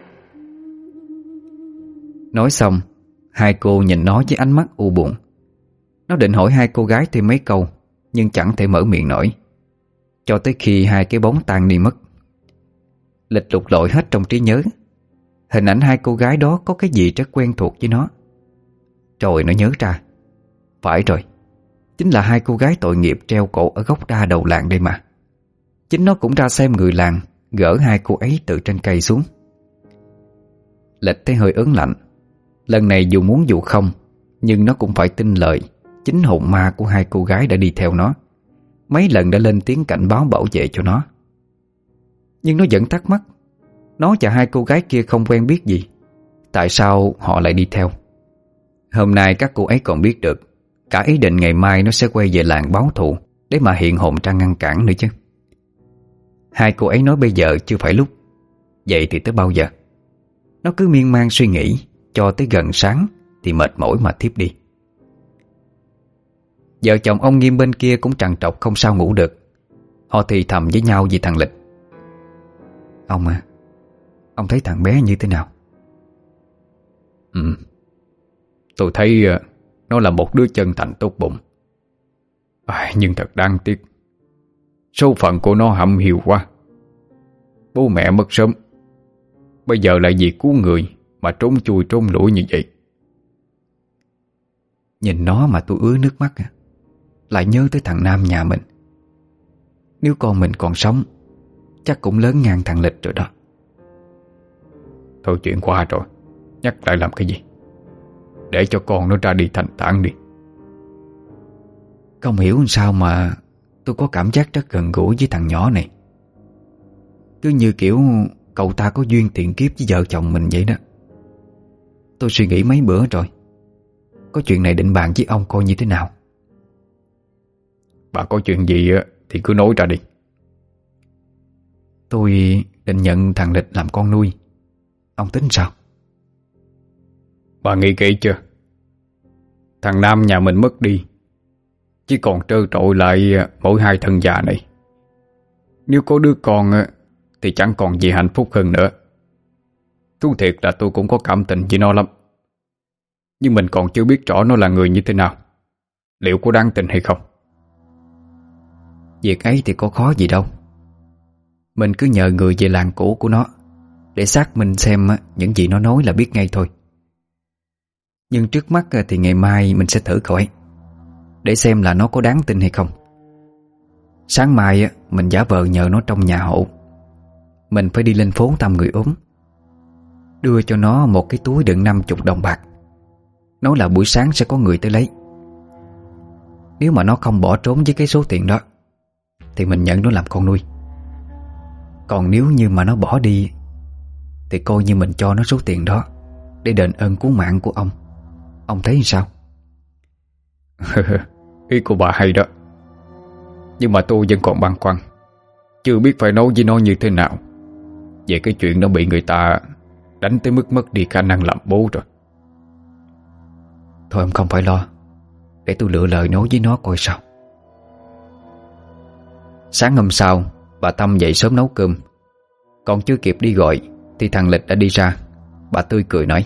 Nói xong, hai cô nhìn nó với ánh mắt u buồn. Nó định hỏi hai cô gái thêm mấy câu, nhưng chẳng thể mở miệng nổi, cho tới khi hai cái bóng tan đi mất. Lịch lục lọi hết trong trí nhớ. Hình ảnh hai cô gái đó có cái gì rất quen thuộc với nó. Rồi nó nhớ ra, phải rồi, chính là hai cô gái tội nghiệp treo cổ ở gốc đa đầu làng đây mà. Chính nó cũng ra xem người làng gỡ hai cô ấy từ trên cây xuống. Lịch thấy hơi ớn lạnh. Lần này dù muốn dù không, nhưng nó cũng phải tin lời chính hồn ma của hai cô gái đã đi theo nó. Mấy lần đã lên tiếng cảnh báo bảo vệ cho nó. Nhưng nó vẫn thắc mắc, nó và hai cô gái kia không quen biết gì, tại sao họ lại đi theo? Hôm nay các cô ấy còn biết được cả ý định ngày mai nó sẽ quay về làng báo thù để mà hiện hồn ra ngăn cản nữa chứ. Hai cô ấy nói bây giờ chưa phải lúc. Vậy thì tới bao giờ? Nó cứ miên man suy nghĩ cho tới gần sáng thì mệt mỏi mà thiếp đi. Vợ chồng ông Nghiêm bên kia cũng trằn trọc không sao ngủ được. Họ thì thầm với nhau vì thằng Lịch. Ông à, ông thấy thằng bé như thế nào? Ừ, tôi thấy nó là một đứa chân thành tốt bụng. À, nhưng thật đáng tiếc, số phận của nó hậm hiu quá. Bố mẹ mất sớm, bây giờ lại vì cứu người mà trốn chui trốn lủi như vậy. Nhìn nó mà tôi ứa nước mắt à. Lại nhớ tới thằng Nam nhà mình. Nếu con mình còn sống, chắc cũng lớn ngang thằng Lịch rồi đó. Thôi chuyện qua rồi, nhắc lại làm cái gì? Để cho con nó ra đi thanh thản đi. Không hiểu làm sao mà tôi có cảm giác rất gần gũi với thằng nhỏ này. Cứ như kiểu cậu ta có duyên tiền kiếp với vợ chồng mình vậy đó. Tôi suy nghĩ mấy bữa rồi, có chuyện này định bàn với ông coi như thế nào. Bà có chuyện gì thì cứ nói ra đi. Tôi định nhận thằng Lịch làm con nuôi. Ông tính sao? Bà nghĩ kỹ chưa? Thằng Nam nhà mình mất đi, chỉ còn trơ trội lại mỗi hai thân già này. Nếu có đứa con thì chẳng còn gì hạnh phúc hơn nữa. Thú thiệt là tôi cũng có cảm tình với nó lắm, nhưng mình còn chưa biết rõ nó là người như thế nào, liệu có đáng tin hay không. Việc ấy thì có khó gì đâu. Mình cứ nhờ người về làng cũ của nó để xác minh xem những gì nó nói là biết ngay thôi. Nhưng trước mắt thì ngày mai mình sẽ thử cậu ấy, để xem là nó có đáng tin hay không. Sáng mai mình giả vờ nhờ nó trong nhà hộ. Mình phải đi lên phố thăm người ốm, đưa cho nó một cái túi đựng năm chục đồng bạc, nói là buổi sáng sẽ có người tới lấy. Nếu mà nó không bỏ trốn với cái số tiền đó thì mình nhận nó làm con nuôi. Còn nếu như mà nó bỏ đi thì coi như mình cho nó số tiền đó để đền ơn cứu mạng của ông. Ông thấy sao? Ý của bà hay đó, nhưng mà tôi vẫn còn băn khoăn, chưa biết phải nói với nó như thế nào về cái chuyện nó bị người ta đánh tới mức mất đi khả năng làm bố rồi. Thôi ông không phải lo, để tôi lựa lời nói với nó coi sao. Sáng hôm sau, bà Tâm dậy sớm nấu cơm. Còn chưa kịp đi gọi thì thằng Lịch đã đi ra. Bà tươi cười nói: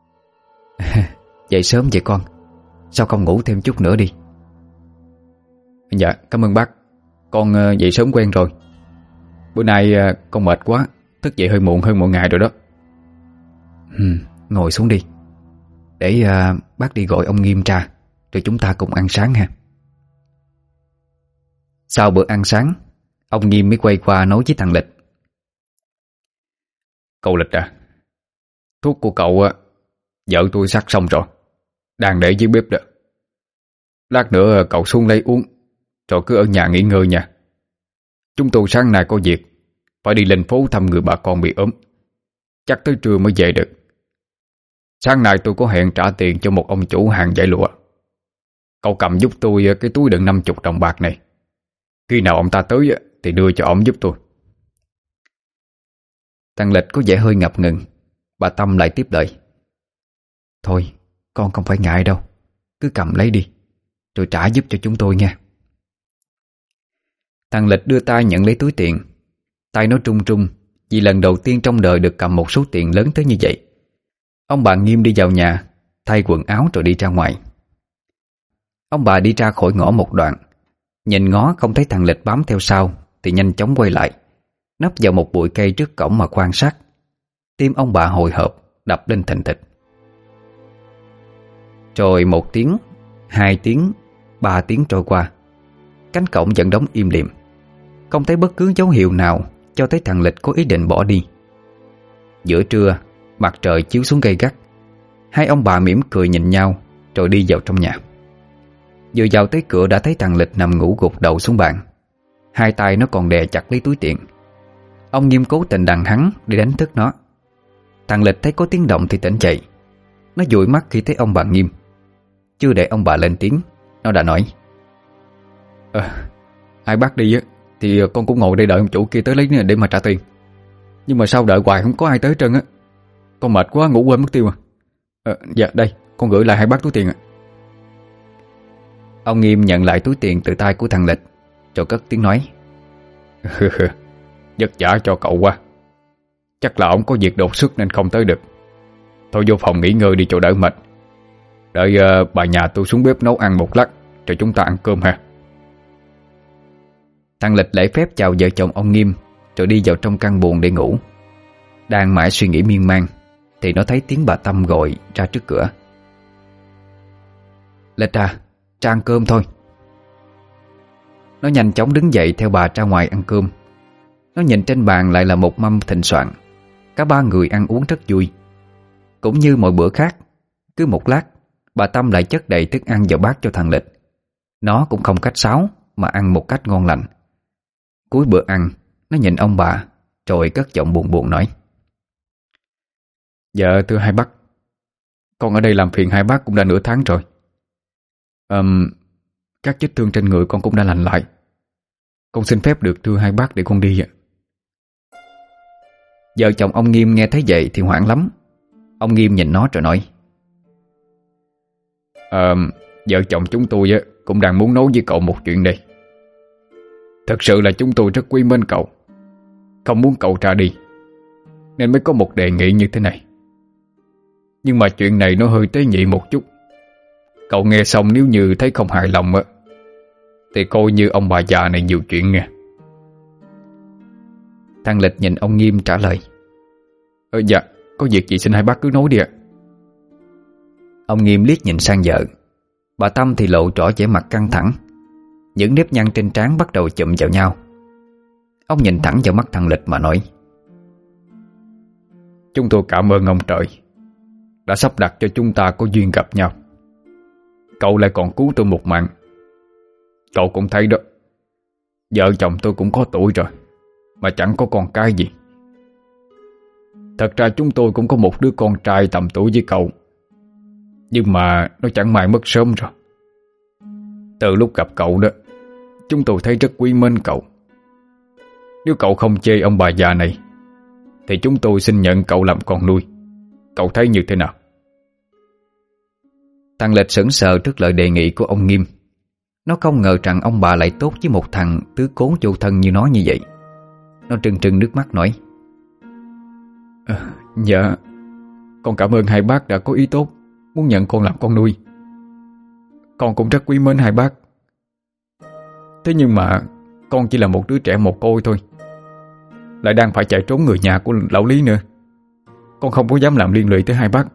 dậy sớm vậy con, sao không ngủ thêm chút nữa đi? Dạ cảm ơn bác, con dậy sớm quen rồi. Bữa nay con mệt quá, thức dậy hơi muộn hơn mọi ngày rồi đó. ừ, Ngồi xuống đi, để uh, bác đi gọi ông Nghiêm ra, rồi chúng ta cùng ăn sáng ha. Sau bữa ăn sáng, Ông Nghiêm mới quay qua nói với thằng Lịch: Cậu Lịch à, thuốc của cậu á, vợ tôi sắc xong rồi, đang để dưới bếp đó. Lát nữa cậu xuống lấy uống, rồi cứ ở nhà nghỉ ngơi nha. Chúng tôi sáng nay có việc, phải đi lên phố thăm người bà con bị ốm. Chắc tới trưa mới về được. Sáng nay tôi có hẹn trả tiền cho một ông chủ hàng dải lụa. Cậu cầm giúp tôi cái túi đựng năm chục đồng bạc này. Khi nào ông ta tới thì đưa cho ông giúp tôi. Thằng Lịch có vẻ hơi ngập ngừng. Bà Tâm lại tiếp lời: Thôi, con không phải ngại đâu, cứ cầm lấy đi, rồi trả giúp cho chúng tôi nha. Thằng Lịch đưa tay nhận lấy túi tiền. Tay nó trung trung vì lần đầu tiên trong đời được cầm một số tiền lớn tới như vậy. Ông bà Nghiêm đi vào nhà, thay quần áo rồi đi ra ngoài. Ông bà đi ra khỏi ngõ một đoạn, nhìn ngó không thấy thằng Lịch bám theo sau thì nhanh chóng quay lại, nấp vào một bụi cây trước cổng mà quan sát. Tim ông bà hồi hộp đập lên thình thịch. Rồi một tiếng, hai tiếng, ba tiếng trôi qua, cánh cổng vẫn đóng im lìm, không thấy bất cứ dấu hiệu nào cho thấy thằng Lịch có ý định bỏ đi. Giữa trưa, mặt trời chiếu xuống gay gắt. Hai ông bà mỉm cười nhìn nhau rồi đi vào trong nhà. Vừa vào tới cửa đã thấy thằng Lịch nằm ngủ gục đầu xuống bàn, hai tay nó còn đè chặt lấy túi tiền. Ông Nghiêm cố tình đằng hắn để đánh thức nó. Thằng Lịch thấy có tiếng động thì tỉnh dậy. Nó dụi mắt khi thấy ông bà Nghiêm. Chưa để ông bà lên tiếng, nó đã nói: à, Ai bác đi á thì con cũng ngồi đây đợi ông chủ kia tới lấy để mà trả tiền. Nhưng mà sao đợi hoài không có ai tới trơn á. Con mệt quá ngủ quên mất tiêu à. à Dạ đây, con gửi lại hai bác túi tiền ạ. Ông Nghiêm nhận lại túi tiền từ tay của thằng Lịch, rồi cất tiếng nói: Vất vả cho cậu quá. Chắc là ông có việc đột xuất nên không tới được. Thôi vô phòng nghỉ ngơi đi cho đỡ mệt. Đợi uh, bà nhà tôi xuống bếp nấu ăn một lát, rồi chúng ta ăn cơm ha. Thằng Lịch lễ phép chào vợ chồng ông Nghiêm, rồi đi vào trong căn buồng để ngủ. Đang mãi suy nghĩ miên man thì nó thấy tiếng bà Tâm gọi ra trước cửa: Lịch à, ra ăn cơm thôi. Nó nhanh chóng đứng dậy theo bà ra ngoài ăn cơm. Nó nhìn trên bàn lại là một mâm thịnh soạn. Cả ba người ăn uống rất vui. Cũng như mọi bữa khác, cứ một lát bà Tâm lại chất đầy thức ăn vào bát cho thằng Lịch. Nó cũng không cách sáo mà ăn một cách ngon lành. Cuối bữa ăn, nó nhìn ông bà rồi cất giọng buồn buồn nói: Dạ thưa hai bác, con ở đây làm phiền hai bác cũng đã nửa tháng rồi. um, Các vết thương trên người con cũng đã lành lại. Con xin phép được thưa hai bác để con đi ạ. Vợ chồng ông Nghiêm nghe thấy vậy thì hoảng lắm. Ông Nghiêm nhìn nó rồi nói: à, Vợ chồng chúng tôi cũng đang muốn nói với cậu một chuyện đây. Thật sự là chúng tôi rất quý mến cậu, không muốn cậu ra đi, nên mới có một đề nghị như thế này. Nhưng mà chuyện này nó hơi tế nhị một chút. Cậu nghe xong nếu như thấy không hài lòng á, thì coi như ông bà già này nhiều chuyện nghe. Thằng Lịch nhìn ông Nghiêm trả lời: ờ, Dạ, có việc gì xin hai bác cứ nói đi ạ. Ông Nghiêm liếc nhìn sang vợ. Bà Tâm thì lộ rõ vẻ mặt căng thẳng. Những nếp nhăn trên trán bắt đầu chụm vào nhau. Ông nhìn thẳng vào mắt thằng Lịch mà nói: Chúng tôi cảm ơn ông trời đã sắp đặt cho chúng ta có duyên gặp nhau. Cậu lại còn cứu tôi một mạng. Cậu cũng thấy đó, vợ chồng tôi cũng có tuổi rồi mà chẳng có con cái gì. Thật ra chúng tôi cũng có một đứa con trai tầm tuổi với cậu, nhưng mà nó chẳng may mất sớm rồi. Từ lúc gặp cậu đó, chúng tôi thấy rất quý mến cậu. Nếu cậu không chê ông bà già này thì chúng tôi xin nhận cậu làm con nuôi. Cậu thấy như thế nào? Thằng Lịch sững sờ trước lời đề nghị của ông Nghiêm. Nó không ngờ rằng ông bà lại tốt với một thằng tứ cố vô thân như nó như vậy. Nó trừng trừng nước mắt nói: à, Dạ, con cảm ơn hai bác đã có ý tốt, muốn nhận con làm con nuôi. Con cũng rất quý mến hai bác. Thế nhưng mà con chỉ là một đứa trẻ mồ côi thôi, lại đang phải chạy trốn người nhà của lão Lý nữa. Con không có dám làm liên lụy tới hai bác.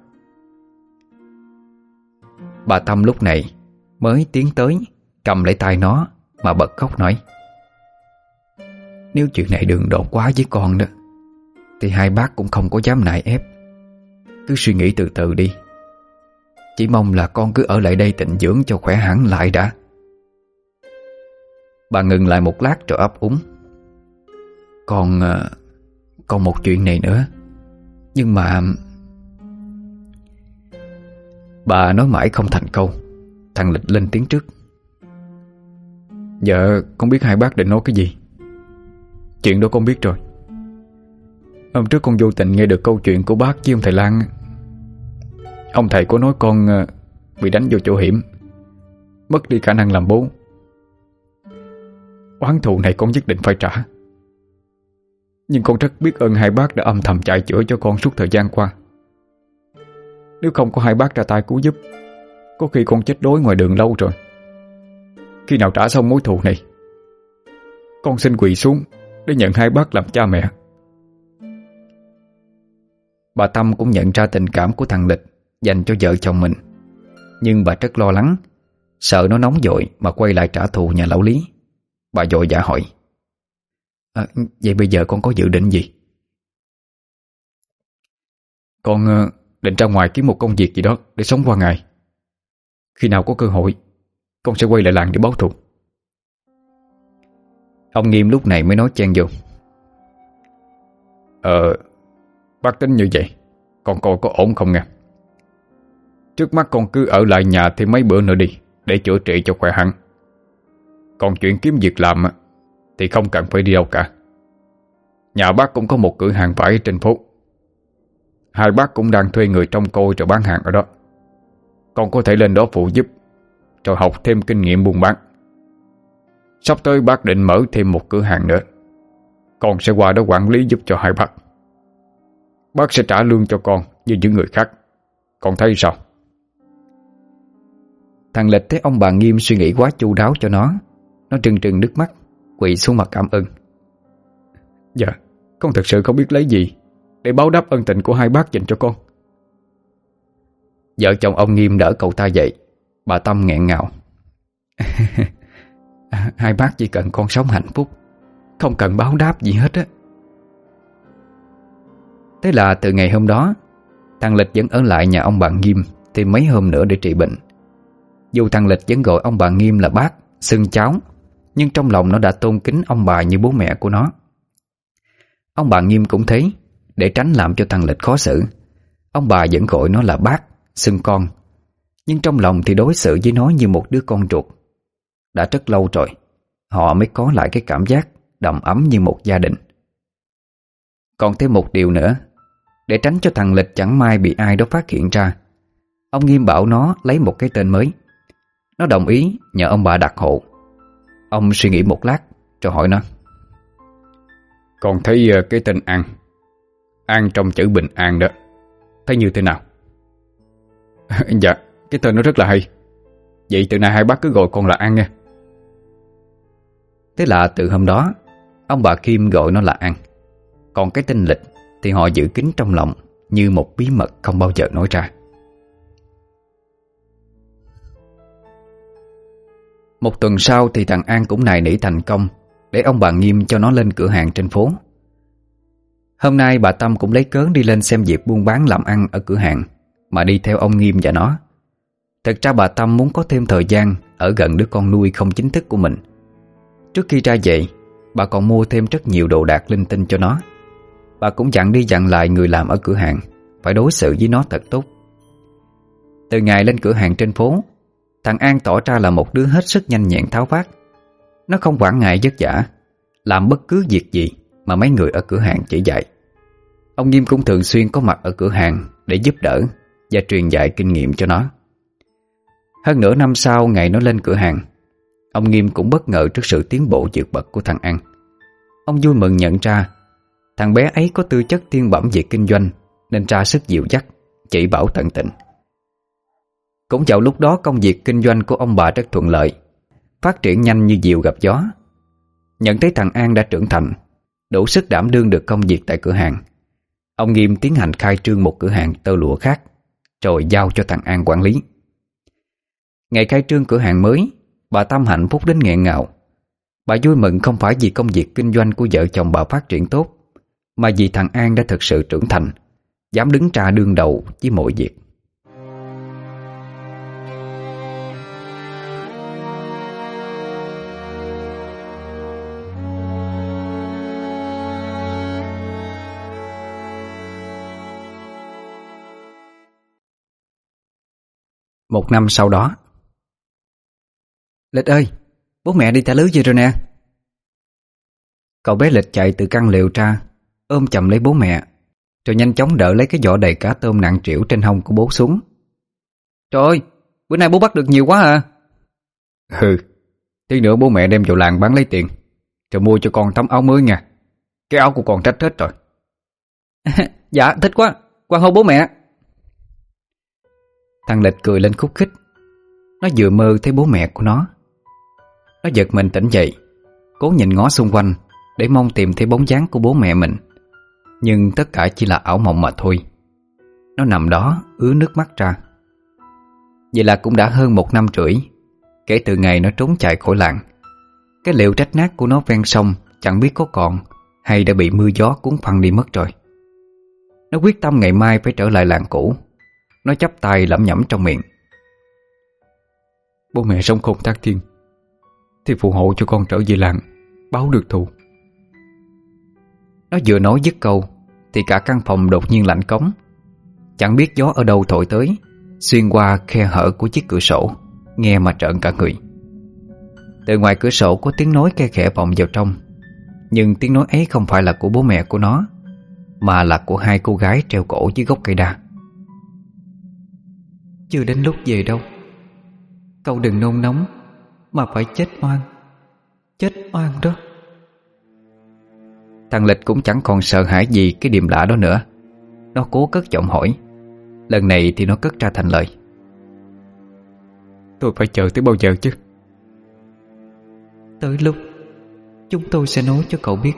Bà Tâm lúc này mới tiến tới, cầm lấy tay nó mà bật khóc nói: Nếu chuyện này đường đột quá với con đó thì hai bác cũng không có dám nại ép. Cứ suy nghĩ từ từ đi. Chỉ mong là con cứ ở lại đây tịnh dưỡng cho khỏe hẳn lại đã. Bà ngừng lại một lát rồi ấp úng. Còn Còn một chuyện này nữa. Nhưng mà Bà nói mãi không thành câu. Thằng Lịch lên tiếng trước. Dạ con biết hai bác định nói cái gì. Chuyện đó con biết rồi. Hôm trước con vô tình nghe được câu chuyện của bác với ông thầy Lan. Ông thầy có nói con bị đánh vô chỗ hiểm, mất đi khả năng làm bố. Oán thù này con nhất định phải trả. Nhưng con rất biết ơn hai bác đã âm thầm chạy chữa cho con suốt thời gian qua. Nếu không có hai bác ra tay cứu giúp, có khi con chết đói ngoài đường lâu rồi. Khi nào trả xong mối thù này, con xin quỳ xuống để nhận hai bác làm cha mẹ. Bà Tâm cũng nhận ra tình cảm của thằng Lịch dành cho vợ chồng mình, nhưng bà rất lo lắng, sợ nó nóng vội mà quay lại trả thù nhà lão Lý. Bà vội vã hỏi: à, Vậy bây giờ con có dự định gì? Con uh, định ra ngoài kiếm một công việc gì đó để sống qua ngày. Khi nào có cơ hội, con sẽ quay lại làng để báo thù. Ông Nghiêm lúc này mới nói chen vô: Ờ Bác tính như vậy, con coi có ổn không nghe. Trước mắt con cứ ở lại nhà thêm mấy bữa nữa đi, để chữa trị cho khỏe hẳn. Còn chuyện kiếm việc làm thì không cần phải đi đâu cả. Nhà bác cũng có một cửa hàng vải trên phố. Hai bác cũng đang thuê người trông coi rồi bán hàng ở đó. Con có thể lên đó phụ giúp, rồi học thêm kinh nghiệm buôn bán. Sắp tới bác định mở thêm một cửa hàng nữa. Con sẽ qua đó quản lý giúp cho hai bác. Bác sẽ trả lương cho con như những người khác. Con thấy sao? Thằng Lịch thấy ông bà Nghiêm suy nghĩ quá chu đáo cho nó. Nó trừng trừng nước mắt, quỳ xuống mặt cảm ơn. Dạ, con thật sự không biết lấy gì để báo đáp ân tình của hai bác dành cho con. Vợ chồng ông Nghiêm đỡ cậu ta dậy. Bà Tâm nghẹn ngào: Hai bác chỉ cần con sống hạnh phúc, không cần báo đáp gì hết á. Thế là từ ngày hôm đó, thằng Lịch vẫn ở lại nhà ông bà Nghiêm thêm mấy hôm nữa để trị bệnh. Dù thằng Lịch vẫn gọi ông bà Nghiêm là bác, xưng cháu, nhưng trong lòng nó đã tôn kính ông bà như bố mẹ của nó. Ông bà Nghiêm cũng thấy, để tránh làm cho thằng Lịch khó xử, ông bà vẫn gọi nó là bác, xưng con, nhưng trong lòng thì đối xử với nó như một đứa con ruột. Đã rất lâu rồi họ mới có lại cái cảm giác đầm ấm như một gia đình. Còn thêm một điều nữa, để tránh cho thằng Lịch chẳng may bị ai đó phát hiện ra, ông Nghiêm bảo nó lấy một cái tên mới. Nó đồng ý nhờ ông bà đặt hộ. Ông suy nghĩ một lát rồi hỏi nó: Con thấy cái tên An, An trong chữ bình an đó, thấy như thế nào? Dạ, cái tên nó rất là hay. Vậy từ nay hai bác cứ gọi con là An nha. Thế là từ hôm đó, ông bà Kim gọi nó là An. Còn cái tên Lịch thì họ giữ kín trong lòng như một bí mật không bao giờ nói ra. Một tuần sau thì thằng An cũng nài nỉ thành công để ông bà Nghiêm cho nó lên cửa hàng trên phố. Hôm nay bà Tâm cũng lấy cớ đi lên xem việc buôn bán làm ăn ở cửa hàng mà đi theo ông Nghiêm và nó. Thật ra bà Tâm muốn có thêm thời gian ở gần đứa con nuôi không chính thức của mình. Trước khi ra về, bà còn mua thêm rất nhiều đồ đạc linh tinh cho nó. Bà cũng dặn đi dặn lại người làm ở cửa hàng phải đối xử với nó thật tốt. Từ ngày lên cửa hàng trên phố, thằng An tỏ ra là một đứa hết sức nhanh nhẹn tháo vát. Nó không quản ngại vất vả, làm bất cứ việc gì mà mấy người ở cửa hàng chỉ dạy. Ông Nghiêm cũng thường xuyên có mặt ở cửa hàng để giúp đỡ và truyền dạy kinh nghiệm cho nó. Hơn nửa năm sau ngày nó lên cửa hàng, ông Nghiêm cũng bất ngờ trước sự tiến bộ vượt bậc của thằng An. Ông vui mừng nhận ra thằng bé ấy có tư chất thiên bẩm về kinh doanh nên ra sức dìu dắt, chỉ bảo tận tình. Cũng vào lúc đó công việc kinh doanh của ông bà rất thuận lợi, phát triển nhanh như diều gặp gió. Nhận thấy thằng An đã trưởng thành, đủ sức đảm đương được công việc tại cửa hàng, ông Nghiêm tiến hành khai trương một cửa hàng tơ lụa khác, rồi giao cho thằng An quản lý. Ngày khai trương cửa hàng mới, bà Tâm hạnh phúc đến nghẹn ngào. Bà vui mừng không phải vì công việc kinh doanh của vợ chồng bà phát triển tốt, mà vì thằng An đã thực sự trưởng thành, dám đứng ra đương đầu với mọi việc. Một năm sau đó. Lịch ơi, bố mẹ đi thả lưới về rồi nè. Cậu bé Lịch chạy từ căn lều ra, ôm chầm lấy bố mẹ, rồi nhanh chóng đỡ lấy cái vỏ đầy cá tôm nặng trĩu trên hông của bố xuống. Trời ơi, bữa nay bố bắt được nhiều quá à. Ừ, tí nữa bố mẹ đem vào làng bán lấy tiền, rồi mua cho con tấm áo mới nha. Cái áo của con rách hết rồi. Dạ, thích quá, quan hô bố mẹ. Thằng Lịch cười lên khúc khích. Nó vừa mơ thấy bố mẹ của nó. Nó giật mình tỉnh dậy, cố nhìn ngó xung quanh để mong tìm thấy bóng dáng của bố mẹ mình. Nhưng tất cả chỉ là ảo mộng mà thôi. Nó nằm đó ứa nước mắt ra. Vậy là cũng đã hơn một năm rưỡi kể từ ngày nó trốn chạy khỏi làng. Cái lều rách nát của nó ven sông chẳng biết có còn hay đã bị mưa gió cuốn phăng đi mất rồi. Nó quyết tâm ngày mai phải trở lại làng cũ. Nó chắp tay lẩm nhẩm trong miệng. Bố mẹ sống khôn thác thiên, thì phù hộ cho con trở về làng, báo được thù. Nó vừa nói dứt câu thì cả căn phòng đột nhiên lạnh cống. Chẳng biết gió ở đâu thổi tới, xuyên qua khe hở của chiếc cửa sổ, nghe mà trợn cả người. Từ ngoài cửa sổ có tiếng nói khe khẽ vọng vào trong. Nhưng tiếng nói ấy không phải là của bố mẹ của nó, mà là của hai cô gái treo cổ dưới gốc cây đa. Chưa đến lúc về đâu, cậu đừng nôn nóng mà phải chết oan. Chết oan đó. Thằng Lịch cũng chẳng còn sợ hãi gì cái điềm lạ đó nữa. Nó cố cất giọng hỏi. Lần này thì nó cất ra thành lời. Tôi phải chờ tới bao giờ chứ? Tới lúc chúng tôi sẽ nói cho cậu biết.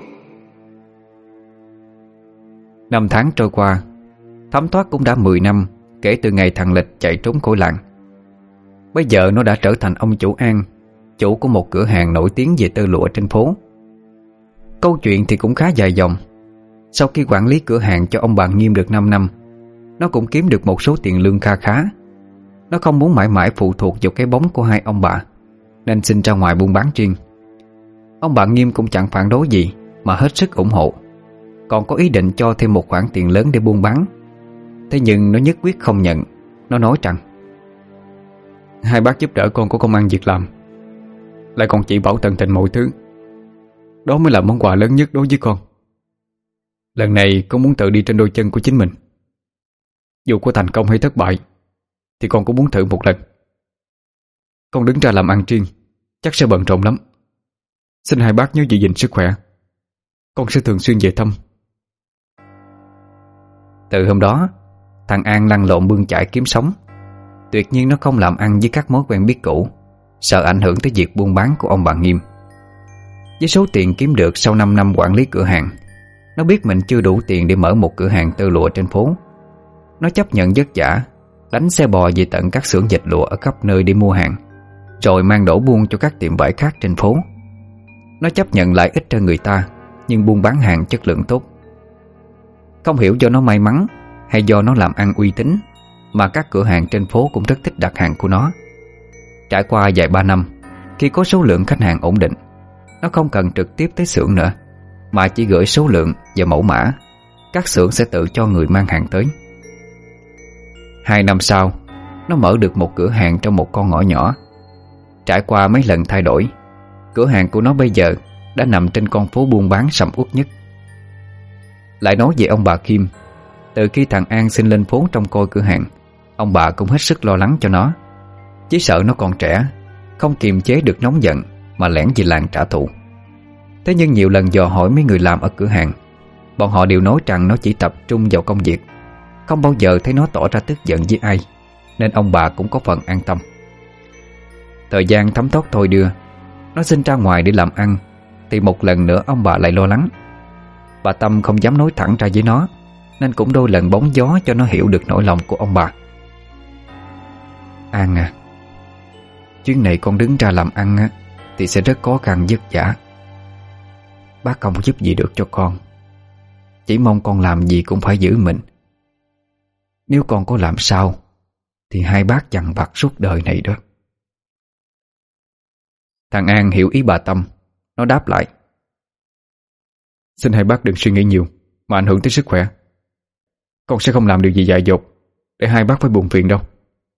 Năm tháng trôi qua, thấm thoát cũng đã mười năm kể từ ngày thằng Lịch chạy trốn khỏi làng. Bây giờ nó đã trở thành ông chủ An, chủ của một cửa hàng nổi tiếng về tơ lụa trên phố. Câu chuyện thì cũng khá dài dòng. Sau khi quản lý cửa hàng cho ông bà Nghiêm được năm năm, nó cũng kiếm được một số tiền lương kha khá. Nó không muốn mãi mãi phụ thuộc vào cái bóng của hai ông bà, nên xin ra ngoài buôn bán riêng. Ông bà Nghiêm cũng chẳng phản đối gì, mà hết sức ủng hộ, còn có ý định cho thêm một khoản tiền lớn để buôn bán. Thế nhưng nó nhất quyết không nhận. Nó nói rằng: hai bác giúp đỡ con có công ăn việc làm, lại còn chỉ bảo tận tình mọi thứ. Đó mới là món quà lớn nhất đối với con. Lần này con muốn tự đi trên đôi chân của chính mình. Dù có thành công hay thất bại thì con cũng muốn thử một lần. Con đứng ra làm ăn riêng chắc sẽ bận rộn lắm. Xin hai bác nhớ giữ gìn sức khỏe. Con sẽ thường xuyên về thăm. Từ hôm đó, thằng An lăn lộn bươn chải kiếm sống. Tuyệt nhiên nó không làm ăn với các mối quen biết cũ, sợ ảnh hưởng tới việc buôn bán của ông bà Nghiêm. Với số tiền kiếm được sau năm năm quản lý cửa hàng, nó biết mình chưa đủ tiền để mở một cửa hàng tơ lụa trên phố. Nó chấp nhận vất vả, đánh xe bò về tận các xưởng dệt lụa ở khắp nơi để mua hàng, rồi mang đổ buôn cho các tiệm vải khác trên phố. Nó chấp nhận lại ít cho người ta, nhưng buôn bán hàng chất lượng tốt. Không hiểu do nó may mắn hay do nó làm ăn uy tín, mà các cửa hàng trên phố cũng rất thích đặt hàng của nó. Trải qua vài ba năm, khi có số lượng khách hàng ổn định, nó không cần trực tiếp tới xưởng nữa, mà chỉ gửi số lượng và mẫu mã. Các xưởng sẽ tự cho người mang hàng tới. Hai năm sau, nó mở được một cửa hàng trong một con ngõ nhỏ. Trải qua mấy lần thay đổi, cửa hàng của nó bây giờ đã nằm trên con phố buôn bán sầm uất nhất. Lại nói về ông bà Kim, từ khi thằng An xin lên phố trông coi cửa hàng, ông bà cũng hết sức lo lắng cho nó. Chỉ sợ nó còn trẻ, không kiềm chế được nóng giận mà lẻn về làng trả thù. Thế nhưng nhiều lần dò hỏi mấy người làm ở cửa hàng, bọn họ đều nói rằng nó chỉ tập trung vào công việc, không bao giờ thấy nó tỏ ra tức giận với ai, nên ông bà cũng có phần an tâm. Thời gian thấm thoát thôi đưa, nó xin ra ngoài để làm ăn, thì một lần nữa ông bà lại lo lắng. Bà Tâm không dám nói thẳng ra với nó, nên cũng đôi lần bóng gió cho nó hiểu được nỗi lòng của ông bà. An à, chuyến này con đứng ra làm ăn á, thì sẽ rất khó khăn vất vả. Bác không giúp gì được cho con, chỉ mong con làm gì cũng phải giữ mình. Nếu con có làm sao thì hai bác dằn vặt suốt đời này đó. Thằng An hiểu ý bà Tâm. Nó đáp lại: Xin hai bác đừng suy nghĩ nhiều mà ảnh hưởng tới sức khỏe. Con sẽ không làm điều gì dại dột để hai bác phải buồn phiền đâu.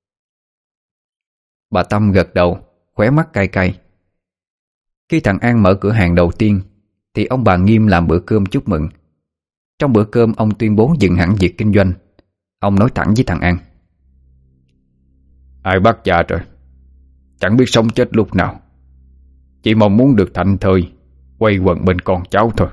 Bà Tâm gật đầu, khóe mắt cay cay. Khi thằng An mở cửa hàng đầu tiên thì ông bà Nghiêm làm bữa cơm chúc mừng. Trong bữa cơm ông tuyên bố dừng hẳn việc kinh doanh. Ông nói thẳng với thằng An: Hai bác già rồi, chẳng biết sống chết lúc nào, chỉ mong muốn được thảnh thơi quay quần bên con cháu thôi.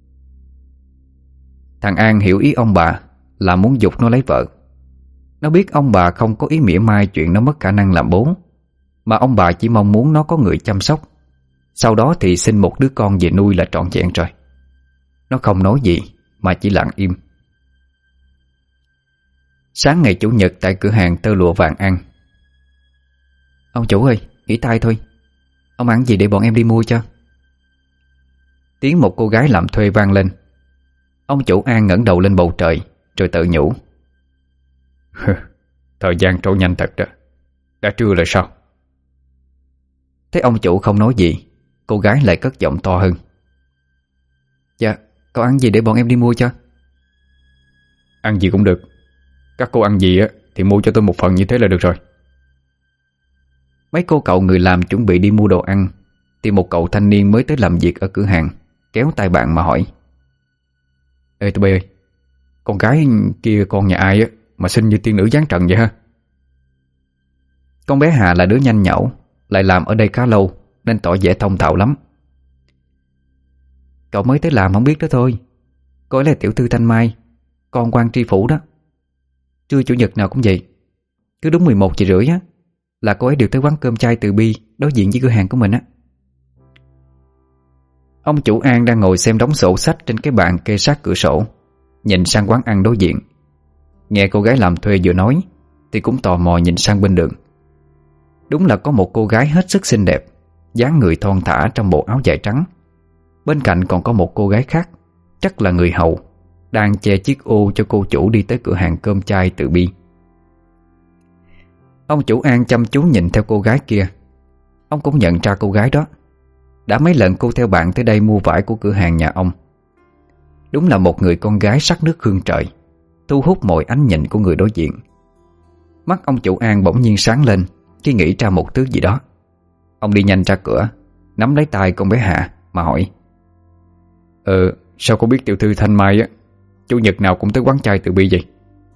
Thằng An hiểu ý ông bà là muốn giục nó lấy vợ. Nó biết ông bà không có ý mỉa mai chuyện nó mất khả năng làm bố, mà ông bà chỉ mong muốn nó có người chăm sóc, sau đó thì sinh một đứa con về nuôi là trọn vẹn rồi. Nó không nói gì mà chỉ lặng im. Sáng ngày Chủ nhật tại cửa hàng tơ lụa Vạn An: Ông chủ ơi, nghỉ tay thôi, ông ăn gì để bọn em đi mua cho? Tiếng một cô gái làm thuê vang lên. Ông chủ An ngẩng đầu lên bầu trời rồi tự nhủ: Thời gian trôi nhanh thật đó. Đã trưa rồi sao? Thấy ông chủ không nói gì, cô gái lại cất giọng to hơn: Dạ, cậu ăn gì để bọn em đi mua cho? Ăn gì cũng được. Các cô ăn gì á thì mua cho tôi một phần như thế là được rồi. Mấy cô cậu người làm chuẩn bị đi mua đồ ăn thì một cậu thanh niên mới tới làm việc ở cửa hàng kéo tay bạn mà hỏi: Ê tụi bay ơi, con gái kia con nhà ai á mà xinh như tiên nữ giáng trần vậy ha? Con bé Hà là đứa nhanh nhẩu, lại làm ở đây khá lâu nên tỏ vẻ thông thạo lắm. Cậu mới tới làm không biết đó thôi. Cô ấy là tiểu thư Thanh Mai, con quan tri phủ đó. Trưa chủ nhật nào cũng vậy. Cứ đúng mười một giờ rưỡi á là cô ấy đều tới quán cơm chay Từ Bi đối diện với cửa hàng của mình á. Ông chủ An đang ngồi xem đống sổ sách trên cái bàn kê sát cửa sổ, nhìn sang quán ăn đối diện. Nghe cô gái làm thuê vừa nói thì cũng tò mò nhìn sang bên đường. Đúng là có một cô gái hết sức xinh đẹp, dáng người thon thả trong bộ áo dài trắng. Bên cạnh còn có một cô gái khác, chắc là người hầu, đang che chiếc ô cho cô chủ đi tới cửa hàng cơm chay Từ Bi. Ông chủ An chăm chú nhìn theo cô gái kia. Ông cũng nhận ra cô gái đó. Đã mấy lần cô theo bạn tới đây mua vải của cửa hàng nhà ông. Đúng là một người con gái sắc nước hương trời, thu hút mọi ánh nhìn của người đối diện. Mắt ông chủ An bỗng nhiên sáng lên khi nghĩ ra một thứ gì đó. Ông đi nhanh ra cửa, nắm lấy tay con bé Hạ mà hỏi: Ờ, sao cô biết tiểu thư Thanh Mai á chủ nhật nào cũng tới quán chay Từ Bi vậy?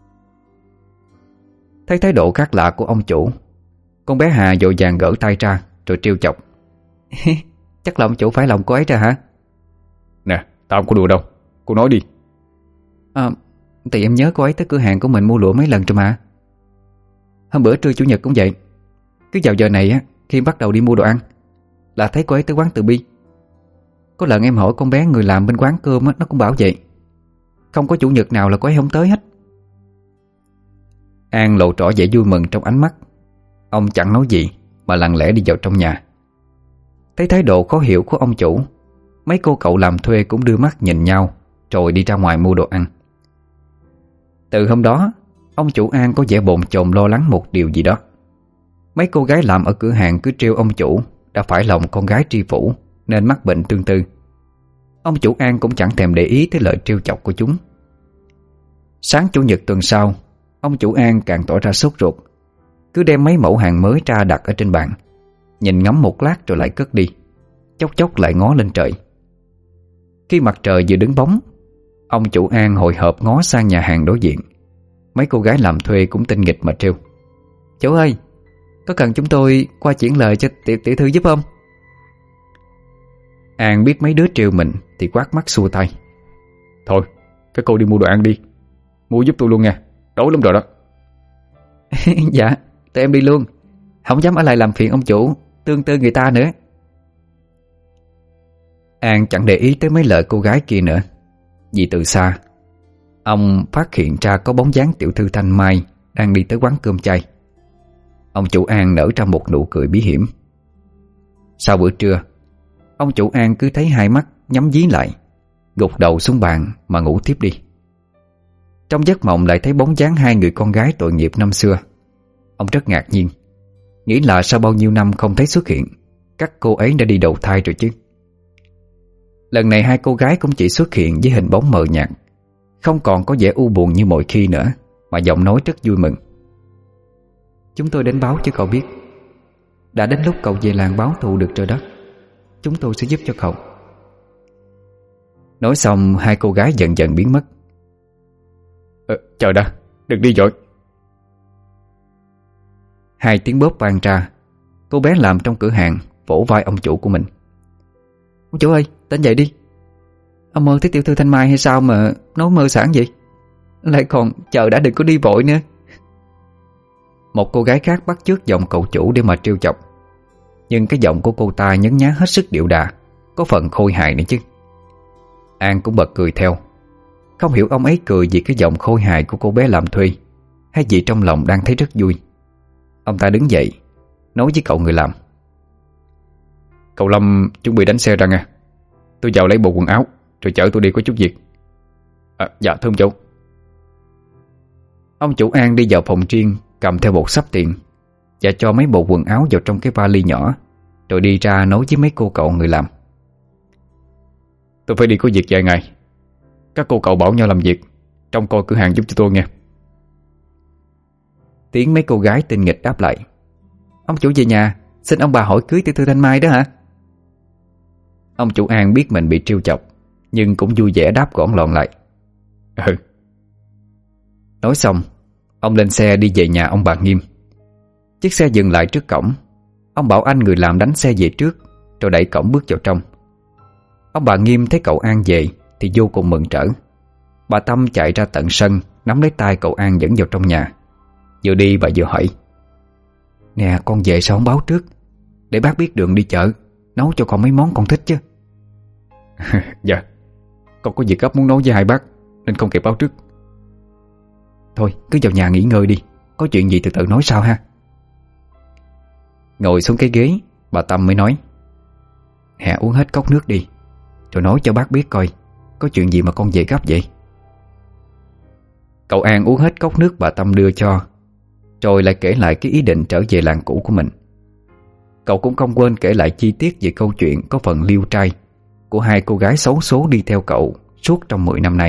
Thấy thái độ khác lạ của ông chủ, con bé Hà vội vàng gỡ tay ra rồi trêu chọc: Chắc là ông chủ phải lòng cô ấy ra hả? Nè, tao không có đùa đâu, cô nói đi. À, thì em nhớ cô ấy tới cửa hàng của mình mua lụa mấy lần rồi mà. Hôm bữa trưa chủ nhật cũng vậy. Cứ vào giờ này á, khi bắt đầu đi mua đồ ăn là thấy cô ấy tới quán Từ Bi. Có lần em hỏi con bé người làm bên quán cơm á, nó cũng bảo vậy. Không có chủ nhật nào là cô ấy không tới hết. An lộ rõ vẻ vui mừng trong ánh mắt. Ông chẳng nói gì mà lặng lẽ đi vào trong nhà. Thấy thái độ khó hiểu của ông chủ, mấy cô cậu làm thuê cũng đưa mắt nhìn nhau rồi đi ra ngoài mua đồ ăn. Từ hôm đó, ông chủ An có vẻ bồn chồn lo lắng một điều gì đó. Mấy cô gái làm ở cửa hàng cứ trêu ông chủ đã phải lòng con gái tri phủ nên mắc bệnh tương tư. Ông chủ An cũng chẳng thèm để ý tới lời trêu chọc của chúng. Sáng chủ nhật tuần sau, ông chủ An càng tỏ ra sốt ruột, cứ đem mấy mẫu hàng mới ra đặt ở trên bàn, nhìn ngắm một lát rồi lại cất đi, chốc chốc lại ngó lên trời. Khi mặt trời vừa đứng bóng, ông chủ An hồi hộp ngó sang nhà hàng đối diện. Mấy cô gái làm thuê cũng tinh nghịch mà trêu: Chủ ơi, có cần chúng tôi qua chuyển lời cho tiểu, tiểu thư giúp không? An biết mấy đứa trêu mình thì quát mắt xua tay: Thôi, các cô đi mua đồ ăn đi, mua giúp tôi luôn nha, đói lắm rồi đó. Dạ, tụi em đi luôn, không dám ở lại làm phiền ông chủ, tương tư người ta nữa. An chẳng để ý tới mấy lời cô gái kia nữa, vì từ xa ông phát hiện ra có bóng dáng tiểu thư Thanh Mai đang đi tới quán cơm chay. Ông chủ An nở ra một nụ cười bí hiểm: Sau bữa trưa, ông chủ An cứ thấy hai mắt nhắm dí lại, gục đầu xuống bàn mà ngủ tiếp đi. Trong giấc mộng lại thấy bóng dáng hai người con gái tội nghiệp năm xưa. Ông rất ngạc nhiên, nghĩ là sau bao nhiêu năm không thấy xuất hiện, các cô ấy đã đi đầu thai rồi chứ. Lần này hai cô gái cũng chỉ xuất hiện với hình bóng mờ nhạt, không còn có vẻ u buồn như mọi khi nữa, mà giọng nói rất vui mừng. Chúng tôi đến báo cho cậu biết, đã đến lúc cậu về làng báo thù được trời đất. Chúng tôi sẽ giúp cho cậu. Nói xong hai cô gái dần dần biến mất. ờ, Chờ đã, đừng đi vội. Hai tiếng bóp vang ra. Cô bé làm trong cửa hàng vỗ vai ông chủ của mình. Ông chủ ơi, tỉnh dậy đi. Ông mơ thấy tiểu thư Thanh Mai hay sao mà nói mơ sảng vậy? Lại còn chờ đã, đừng có đi vội nữa. Một cô gái khác bắt chước giọng cậu chủ để mà trêu chọc, nhưng cái giọng của cô ta nhấn nhá hết sức điệu đà, có phần khôi hài nữa chứ. An cũng bật cười theo. Không hiểu ông ấy cười vì cái giọng khôi hài của cô bé làm thuê, hay vì trong lòng đang thấy rất vui. Ông ta đứng dậy nói với cậu người làm. Cậu Lâm chuẩn bị đánh xe ra nghe. Tôi vào lấy bộ quần áo rồi chở tôi đi có chút việc. À, dạ thưa ông chủ. Ông chủ An đi vào phòng riêng, cầm theo một sắp tiền và cho mấy bộ quần áo vào trong cái vali nhỏ, rồi đi ra nói với mấy cô cậu người làm. Tôi phải đi có việc vài ngày. Các cô cậu bảo nhau làm việc, trông coi cửa hàng giúp cho tôi nghe. Tiếng mấy cô gái tinh nghịch đáp lại. Ông chủ về nhà, xin ông bà hỏi cưới tiểu thư Thanh Mai đó hả? Ông chủ An biết mình bị trêu chọc, nhưng cũng vui vẻ đáp gọn lọn lại. Ừ. Nói xong, ông lên xe đi về nhà ông bà Nghiêm. Chiếc xe dừng lại trước cổng. Ông bảo anh người làm đánh xe về trước, rồi đẩy cổng bước vào trong. Ông bà Nghiêm thấy cậu An về thì vô cùng mừng rỡ. Bà Tâm chạy ra tận sân, nắm lấy tay cậu An dẫn vào trong nhà. Vừa đi bà vừa hỏi. Nè, con về sao không báo trước, để bác biết đường đi chợ, nấu cho con mấy món con thích chứ. Dạ, con có việc gấp muốn nói với hai bác nên không kịp báo trước. Thôi cứ vào nhà nghỉ ngơi đi, có chuyện gì từ từ nói sau ha. Ngồi xuống cái ghế, bà Tâm mới nói. Nè, uống hết cốc nước đi, rồi nói cho bác biết coi có chuyện gì mà con về gấp vậy. Cậu An uống hết cốc nước bà Tâm đưa cho, rồi lại kể lại cái ý định trở về làng cũ của mình. Cậu cũng không quên kể lại chi tiết về câu chuyện có phần liêu trai của hai cô gái xấu số đi theo cậu suốt trong mười năm nay.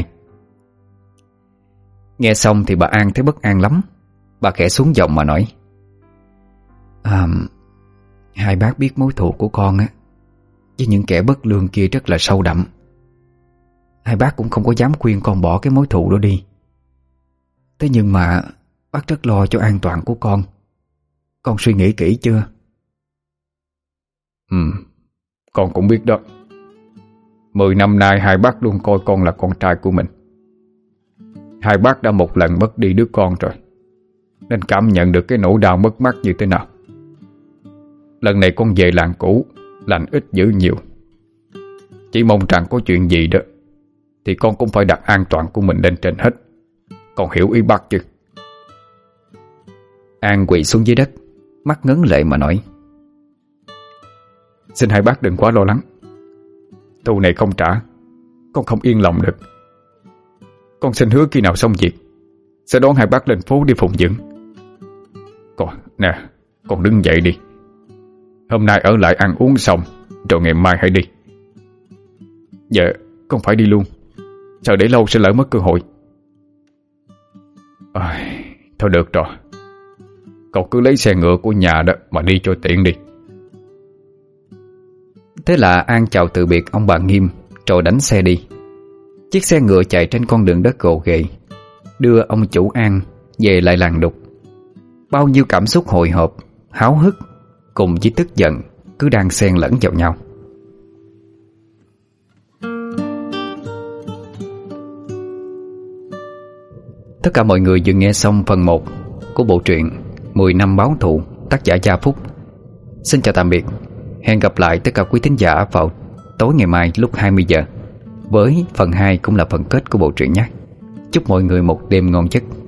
Nghe xong thì bà An thấy bất an lắm. Bà khẽ xuống giọng mà nói. À, hai bác biết mối thù của con á với những kẻ bất lương kia rất là sâu đậm. Hai bác cũng không có dám khuyên con bỏ cái mối thù đó đi. Thế nhưng mà bác rất lo cho an toàn của con. Con suy nghĩ kỹ chưa? Ừ, con cũng biết đó. Mười năm nay hai bác luôn coi con là con trai của mình. Hai bác đã một lần mất đi đứa con rồi, nên cảm nhận được cái nỗi đau mất mát như thế nào. Lần này con về làng cũ, lành ít dữ nhiều. Chỉ mong rằng có chuyện gì đó thì con cũng phải đặt an toàn của mình lên trên hết. Con hiểu ý bác chứ? An quỳ xuống dưới đất, mắt ngấn lệ mà nói. Xin hai bác đừng quá lo lắng. Thù này không trả, con không yên lòng được. Con xin hứa khi nào xong việc sẽ đón hai bác lên phố đi phụng dưỡng. Con, nè, con đứng dậy đi. Hôm nay ở lại ăn uống xong, rồi ngày mai hãy đi. Dạ, con phải đi luôn, sợ để lâu sẽ lỡ mất cơ hội. À, thôi được rồi, cậu cứ lấy xe ngựa của nhà đó mà đi cho tiện đi. Thế là An chào từ biệt ông bà Nghiêm, rồi đánh xe đi. Chiếc xe ngựa chạy trên con đường đất gồ ghề, đưa ông chủ An về lại làng Đục. Bao nhiêu cảm xúc hồi hộp, háo hức cùng với tức giận cứ đang xen lẫn vào nhau. Tất cả mọi người vừa nghe xong phần một của bộ truyện mười năm báo thù, tác giả Gia Phúc. Xin chào tạm biệt. Hẹn gặp lại tất cả quý thính giả vào tối ngày mai lúc hai mươi giờ với phần hai cũng là phần kết của bộ truyện nhé. Chúc mọi người một đêm ngon giấc.